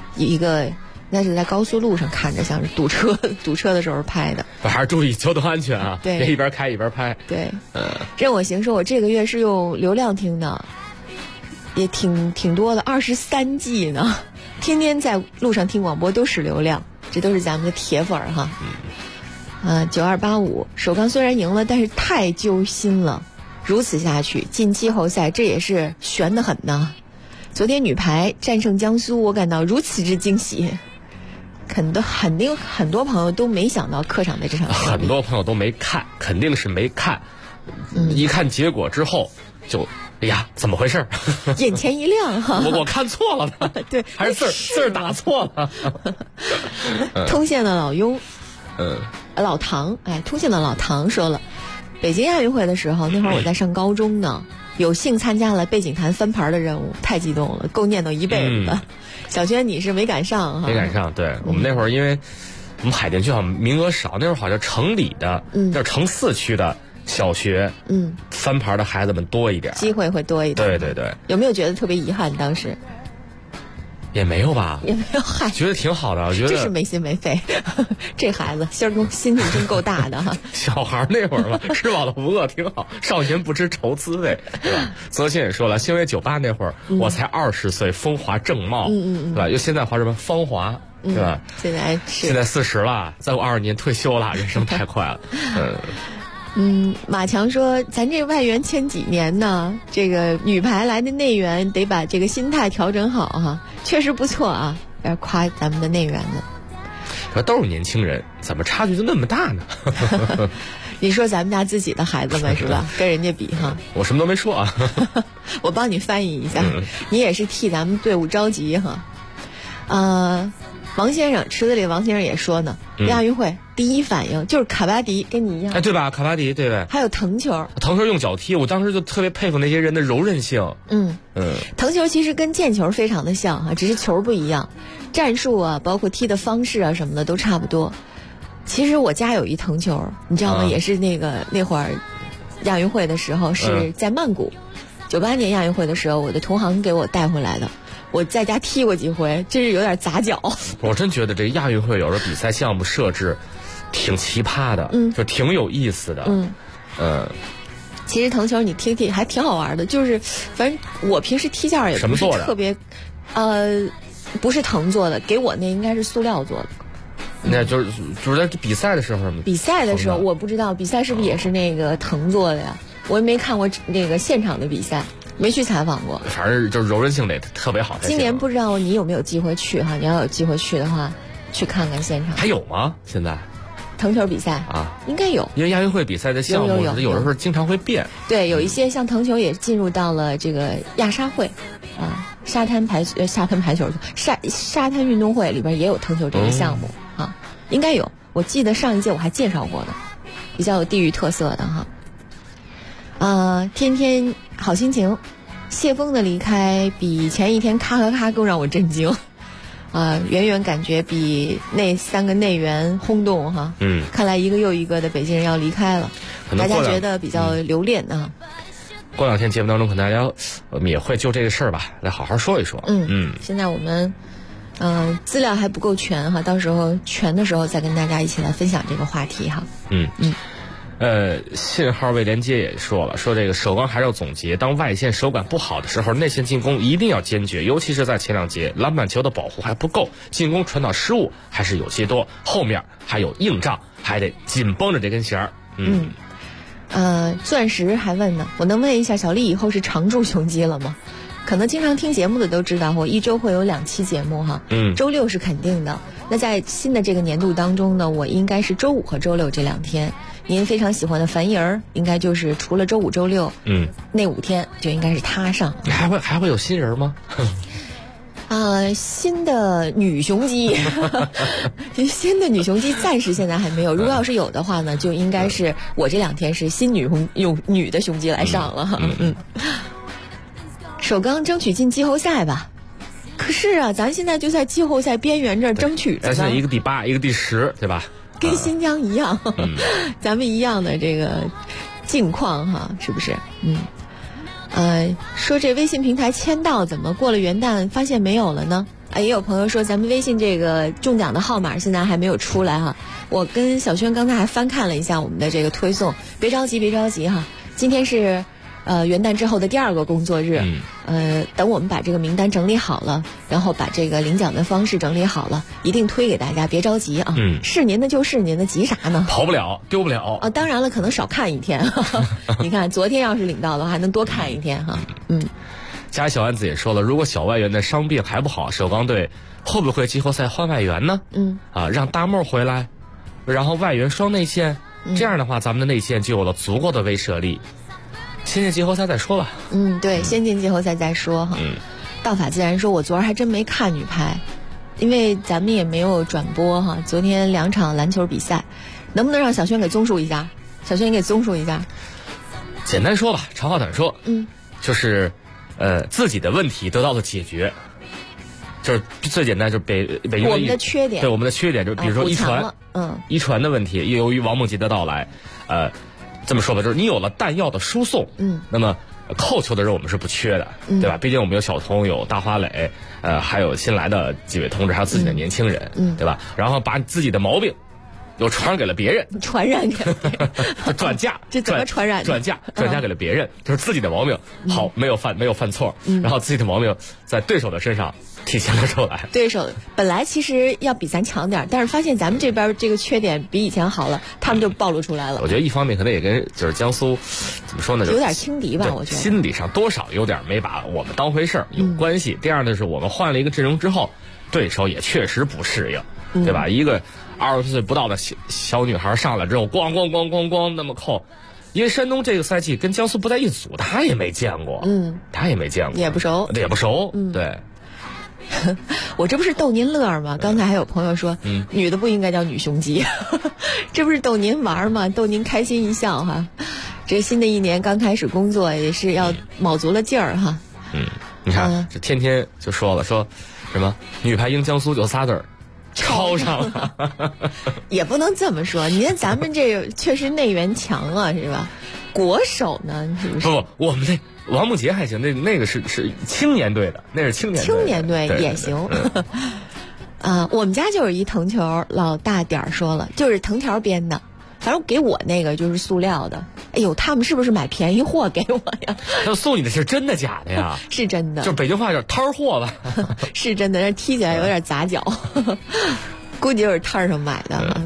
一个那是在高速路上看着像是堵车的时候拍的。 还是注意交通安全啊！ 对， 别一边开一边拍。 对，任我行说，我这个月是用流量听的，也挺多的，23 G 呢，天天在路上听广播都使流量，这都是咱们的铁粉哈。9285首钢虽然赢了，但是太揪心了，如此下去进季后赛，这也是悬得很呢。昨天女排战胜江苏，我感到如此之惊喜。肯定很多朋友都没想到客场的这场胜利， 很多朋友都没看，肯定是没看。一看结果之后，就哎呀，怎么回事？ 眼前一亮哈！ 我看错了吧？ 对， 还是字儿打错了。 通县的老雍，老唐，通县的老唐说了，北京亚运会的时候，那会儿我在上高中呢。有幸参加了背景弹翻盘的任务，太激动了，够念叨一辈子的。小轩你是没赶上哈？ 没赶上，对，我们那会儿因为我们海淀区好像名额少，那会儿好像城里的，就是城4区的小学，翻盘的孩子们多一点， 机会会多一点。 对对对。 有没有觉得特别遗憾？当时也没有吧， 也没有，嗨， 觉得挺好的，我觉得这是没心没肺，这孩子心里真够大的哈。 小孩那会儿嘛，吃饱了不饿挺好，少年不知愁滋味，对吧？泽鑫也说了，因为98那会儿我才20岁，风华正茂，对吧？又现在话什么芳华，对吧？ 现在 40了，再过20年退休了，人生太快了， 马强说，咱这外援签几年呢？这个女排来的内援得把这个心态调整好哈，确实不错啊，要夸咱们的内援呢。 可都是年轻人，怎么差距就那么大呢？ 你说咱们家自己的孩子们是吧？跟人家比哈。 我什么都没说啊。 我帮你翻译一下，你也是替咱们队伍着急哈。王先生，池子里王先生也说呢，亚运会第一反应就是卡巴迪，跟你一样， 对吧？卡巴迪，对呗。 还有藤球用脚踢，我当时就特别佩服那些人的柔韧性。 藤球其实跟毽球非常的像哈，只是球不一样，战术啊，包括踢的方式啊什么的都差不多。其实我家有一藤球，你知道吗？也是那会儿亚运会的时候是在曼谷，98年亚运会的时候，我的同行给我带回来的。我在家踢过几回，真是有点砸脚。 我真觉得这个亚运会有时候比赛项目设置挺奇葩的，就挺有意思的。 其实藤球你踢还挺好玩的，就是反正我平时踢架也不是特别，不是藤做的，给我那应该是塑料做的。 那就是在比赛的时候吗？ 比赛的时候我不知道，比赛是不是也是那个藤做的呀？我也没看过那个现场的比赛。没去采访过， 反正就是柔韧性得特别好。 今年不知道你有没有机会去哈？你要有机会去的话，去看看现场。 还有吗？现在藤球比赛啊， 应该有。 因为亚运会比赛的项目有的时候经常会变。 对，有一些像藤球也进入到了这个亚沙会啊，沙滩排球、沙滩运动会里边也有藤球这个项目啊，应该有。我记得上一届我还介绍过的，比较有地域特色的哈。天天好心情，谢峰的离开比前一天咔咔咔更让我震惊，远远感觉比那3个内援轰动哈。看来一个又一个的北京人要离开了，大家觉得比较留恋啊。 过2天节目当中，可能大家我们也会就这个事儿吧来好好说一说。 现在我们资料还不够全哈，到时候全的时候再跟大家一起来分享这个话题哈。 信号未连接也说了，说这个首钢还是要总结，当外线手感不好的时候，内线进攻一定要坚决，尤其是在前2节，篮板球的保护还不够，进攻传导失误还是有些多，后面还有硬仗，还得紧绷着这根弦儿。 钻石还问呢，我能问一下小丽以后是常驻雄鸡了吗？可能经常听节目的都知道，我1周会有2期节目哈。周6是肯定的。那在新的这个年度当中呢，我应该是周5和周6这2天。您非常喜欢的樊姨儿，应该就是除了周5、周6，那5天就应该是她上。 还会有新人吗？ 新的女雄鸡，新的女雄鸡暂时现在还没有。如果要是有的话呢，就应该是我这2天是新女的雄鸡来上了。首钢争取进季后赛吧。可是啊，咱现在就在季后赛边缘这儿争取着呢。 咱现在一个第8，一个第10，对吧？ 跟新疆一样，咱们一样的这个境况哈，是不是？说这微信平台签到怎么过了元旦发现没有了呢？ 也有朋友说咱们微信这个中奖的号码现在还没有出来哈。我跟小轩刚才还翻看了一下我们的这个推送，别着急哈，今天是元旦之后的第2个工作日，等我们把这个名单整理好了，然后把这个领奖的方式整理好了，一定推给大家，别着急啊。是您的就是您的，急啥呢？ 跑不了，丢不了啊。当然了，可能少看一天。你看昨天要是领到的话，还能多看一天哈。 家小丸子也说了，如果小外援的伤病还不好，首钢队会不会季后赛换外援呢？让大漠回来，然后外援双内线，这样的话咱们的内线就有了足够的威慑力。先进季后赛再说吧。 对，先进季后赛再说哈。道法自然说，我昨儿还真没看女排，因为咱们也没有转播哈。昨天2场篮球比赛，能不能让小轩给综述一下？小轩，你给综述一下。 简单说吧，长话短说。就是自己的问题得到了解决，就是最简单，就是北京我们的缺点， 对我们的缺点，就比如说遗传的问题，由于王梦洁的到来，这么说吧，就是你有了弹药的输送，那么扣球的人我们是不缺的，对吧？毕竟我们有小童，有大花磊，还有新来的几位同志，还有自己的年轻人，对吧？然后把自己的毛病又传染给了别人， 传染给了别人转嫁， 这怎么传染？ 转嫁给了别人，就是自己的毛病好没有犯错，然后自己的毛病在对手的身上体现了出来。 对手本来其实要比咱强点，但是发现咱们这边这个缺点比以前好了，他们就暴露出来了。 我觉得一方面可能也跟就是江苏怎么说呢， 有点轻敌吧，我觉得心理上多少有点没把我们当回事儿有关系。第二呢，是我们换了一个阵容之后，对手也确实不适应，对吧？一个20岁不到的小女孩上来之后，咣那么扣，因为山东这个赛季跟江苏不在一组，他也没见过， 也不熟， 对。 我这不是逗您乐吗？刚才还有朋友说，女的不应该叫女雄鸡，这不是逗您玩吗？逗您开心一笑哈。这新的一年刚开始工作，也是要卯足了劲儿哈。 你看，这天天就说了，说什么女排赢江苏就仨字儿。抄上了， 也不能这么说。你看咱们这确实内援强啊，是吧？国手呢，是不是？ 不，我们那王梦洁还行，那个是青年队的，那是青年队也行。我们家就是一藤球，老大点儿说了，就是藤条编的。反正给我那个就是塑料的。哎呦，他们是不是买便宜货给我呀？ 他送你的是真的假的呀？ 是真的， 就是北京话叫摊儿货吧？ 是真的，但踢起来有点砸脚，估计就是摊儿上买的。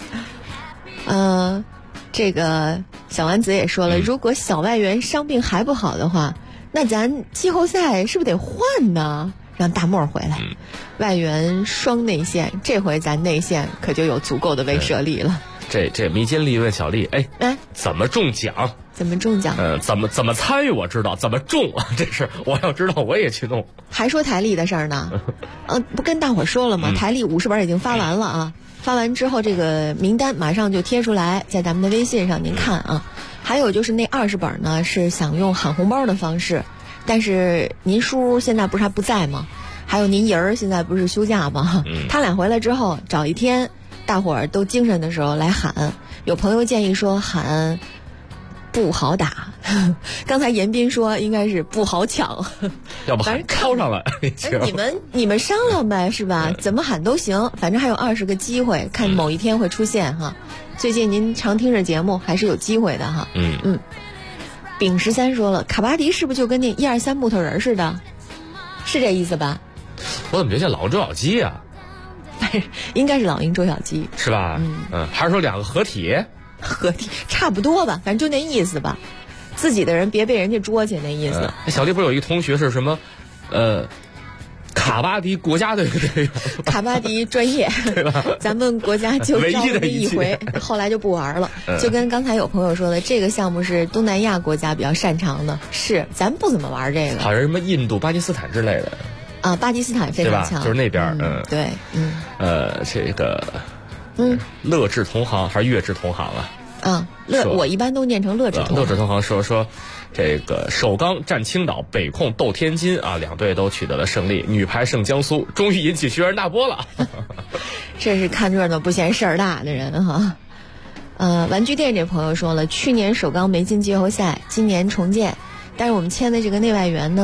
这个小丸子也说了，如果小外援伤病还不好的话，那咱季后赛是不是得换呢？让大漠回来，外援双内线，这回咱内线可就有足够的威慑力了。 这迷津力问小丽，怎么中奖？ 怎么中奖？ 怎么参与我知道，怎么中这事我要知道我也去弄。 还说台历的事儿呢？不跟大伙说了吗？台历50本已经发完了啊，发完之后这个名单马上就贴出来，在咱们的微信上您看啊。还有就是那20本呢，是想用喊红包的方式，但是您叔现在不是还不在吗？还有您爷儿现在不是休假吗？他俩回来之后找一天。大伙儿都精神的时候来喊，有朋友建议说喊不好打，刚才严斌说应该是不好抢， 要不喊抄上了。 你们商量呗，是吧？怎么喊都行，反正还有20个机会，看某一天会出现哈。最近您常听着节目，还是有机会的哈。丙13说了，卡巴迪是不是就跟那123木头人似的？是这意思吧？ 我怎么觉得像老鹰捉小鸡啊？ 应该是老鹰捉小鸡， 是吧？还是说2个合体差不多吧，反正就那意思吧。自己的人别被人家捉去那意思。 小弟不是有一个同学是什么？卡巴迪国家队队员， 卡巴迪专业， 对吧？ 咱们国家就招了一回，后来就不玩了。就跟刚才有朋友说的，这个项目是东南亚国家比较擅长的，是咱不怎么玩这个。 好像什么印度、巴基斯坦之类的。 巴基斯坦非常强， 就是那边对， 这个，乐智同行还是乐智同行啊？ 我一般都念成乐智同行。 乐智同行说，这个首钢战青岛，北控斗天津啊，两队都取得了胜利，女排胜江苏，终于引起轩然大波了。 这是看热闹不嫌事儿大的人哈。玩具店这朋友说了，去年首钢没进季后赛，今年重建，但是我们签的这个内外援呢？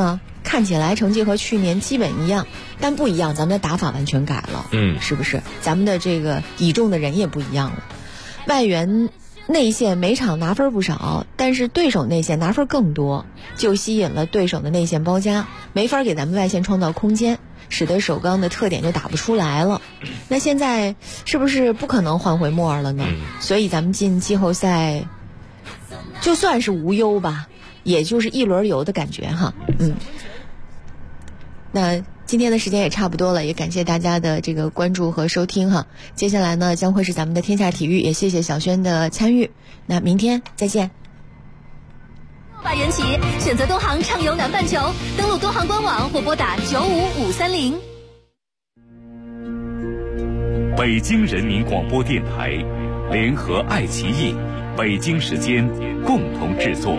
看起来成绩和去年基本一样，但不一样，咱们的打法完全改了，是不是？咱们的这个倚重的人也不一样了。外援内线每场拿分不少，但是对手内线拿分更多，就吸引了对手的内线包夹，没法给咱们外线创造空间，使得首钢的特点就打不出来了。那现在是不是不可能换回莫尔了呢？所以咱们进季后赛就算是无忧吧，也就是一轮游的感觉哈。那今天的时间也差不多了，也感谢大家的这个关注和收听哈。接下来呢将会是咱们的天下体育，也谢谢小轩的参与。那明天再见。 600元起，选择东航畅游南半球，登录东航官网或拨打95530。 北京人民广播电台联合爱奇艺、北京时间共同制作。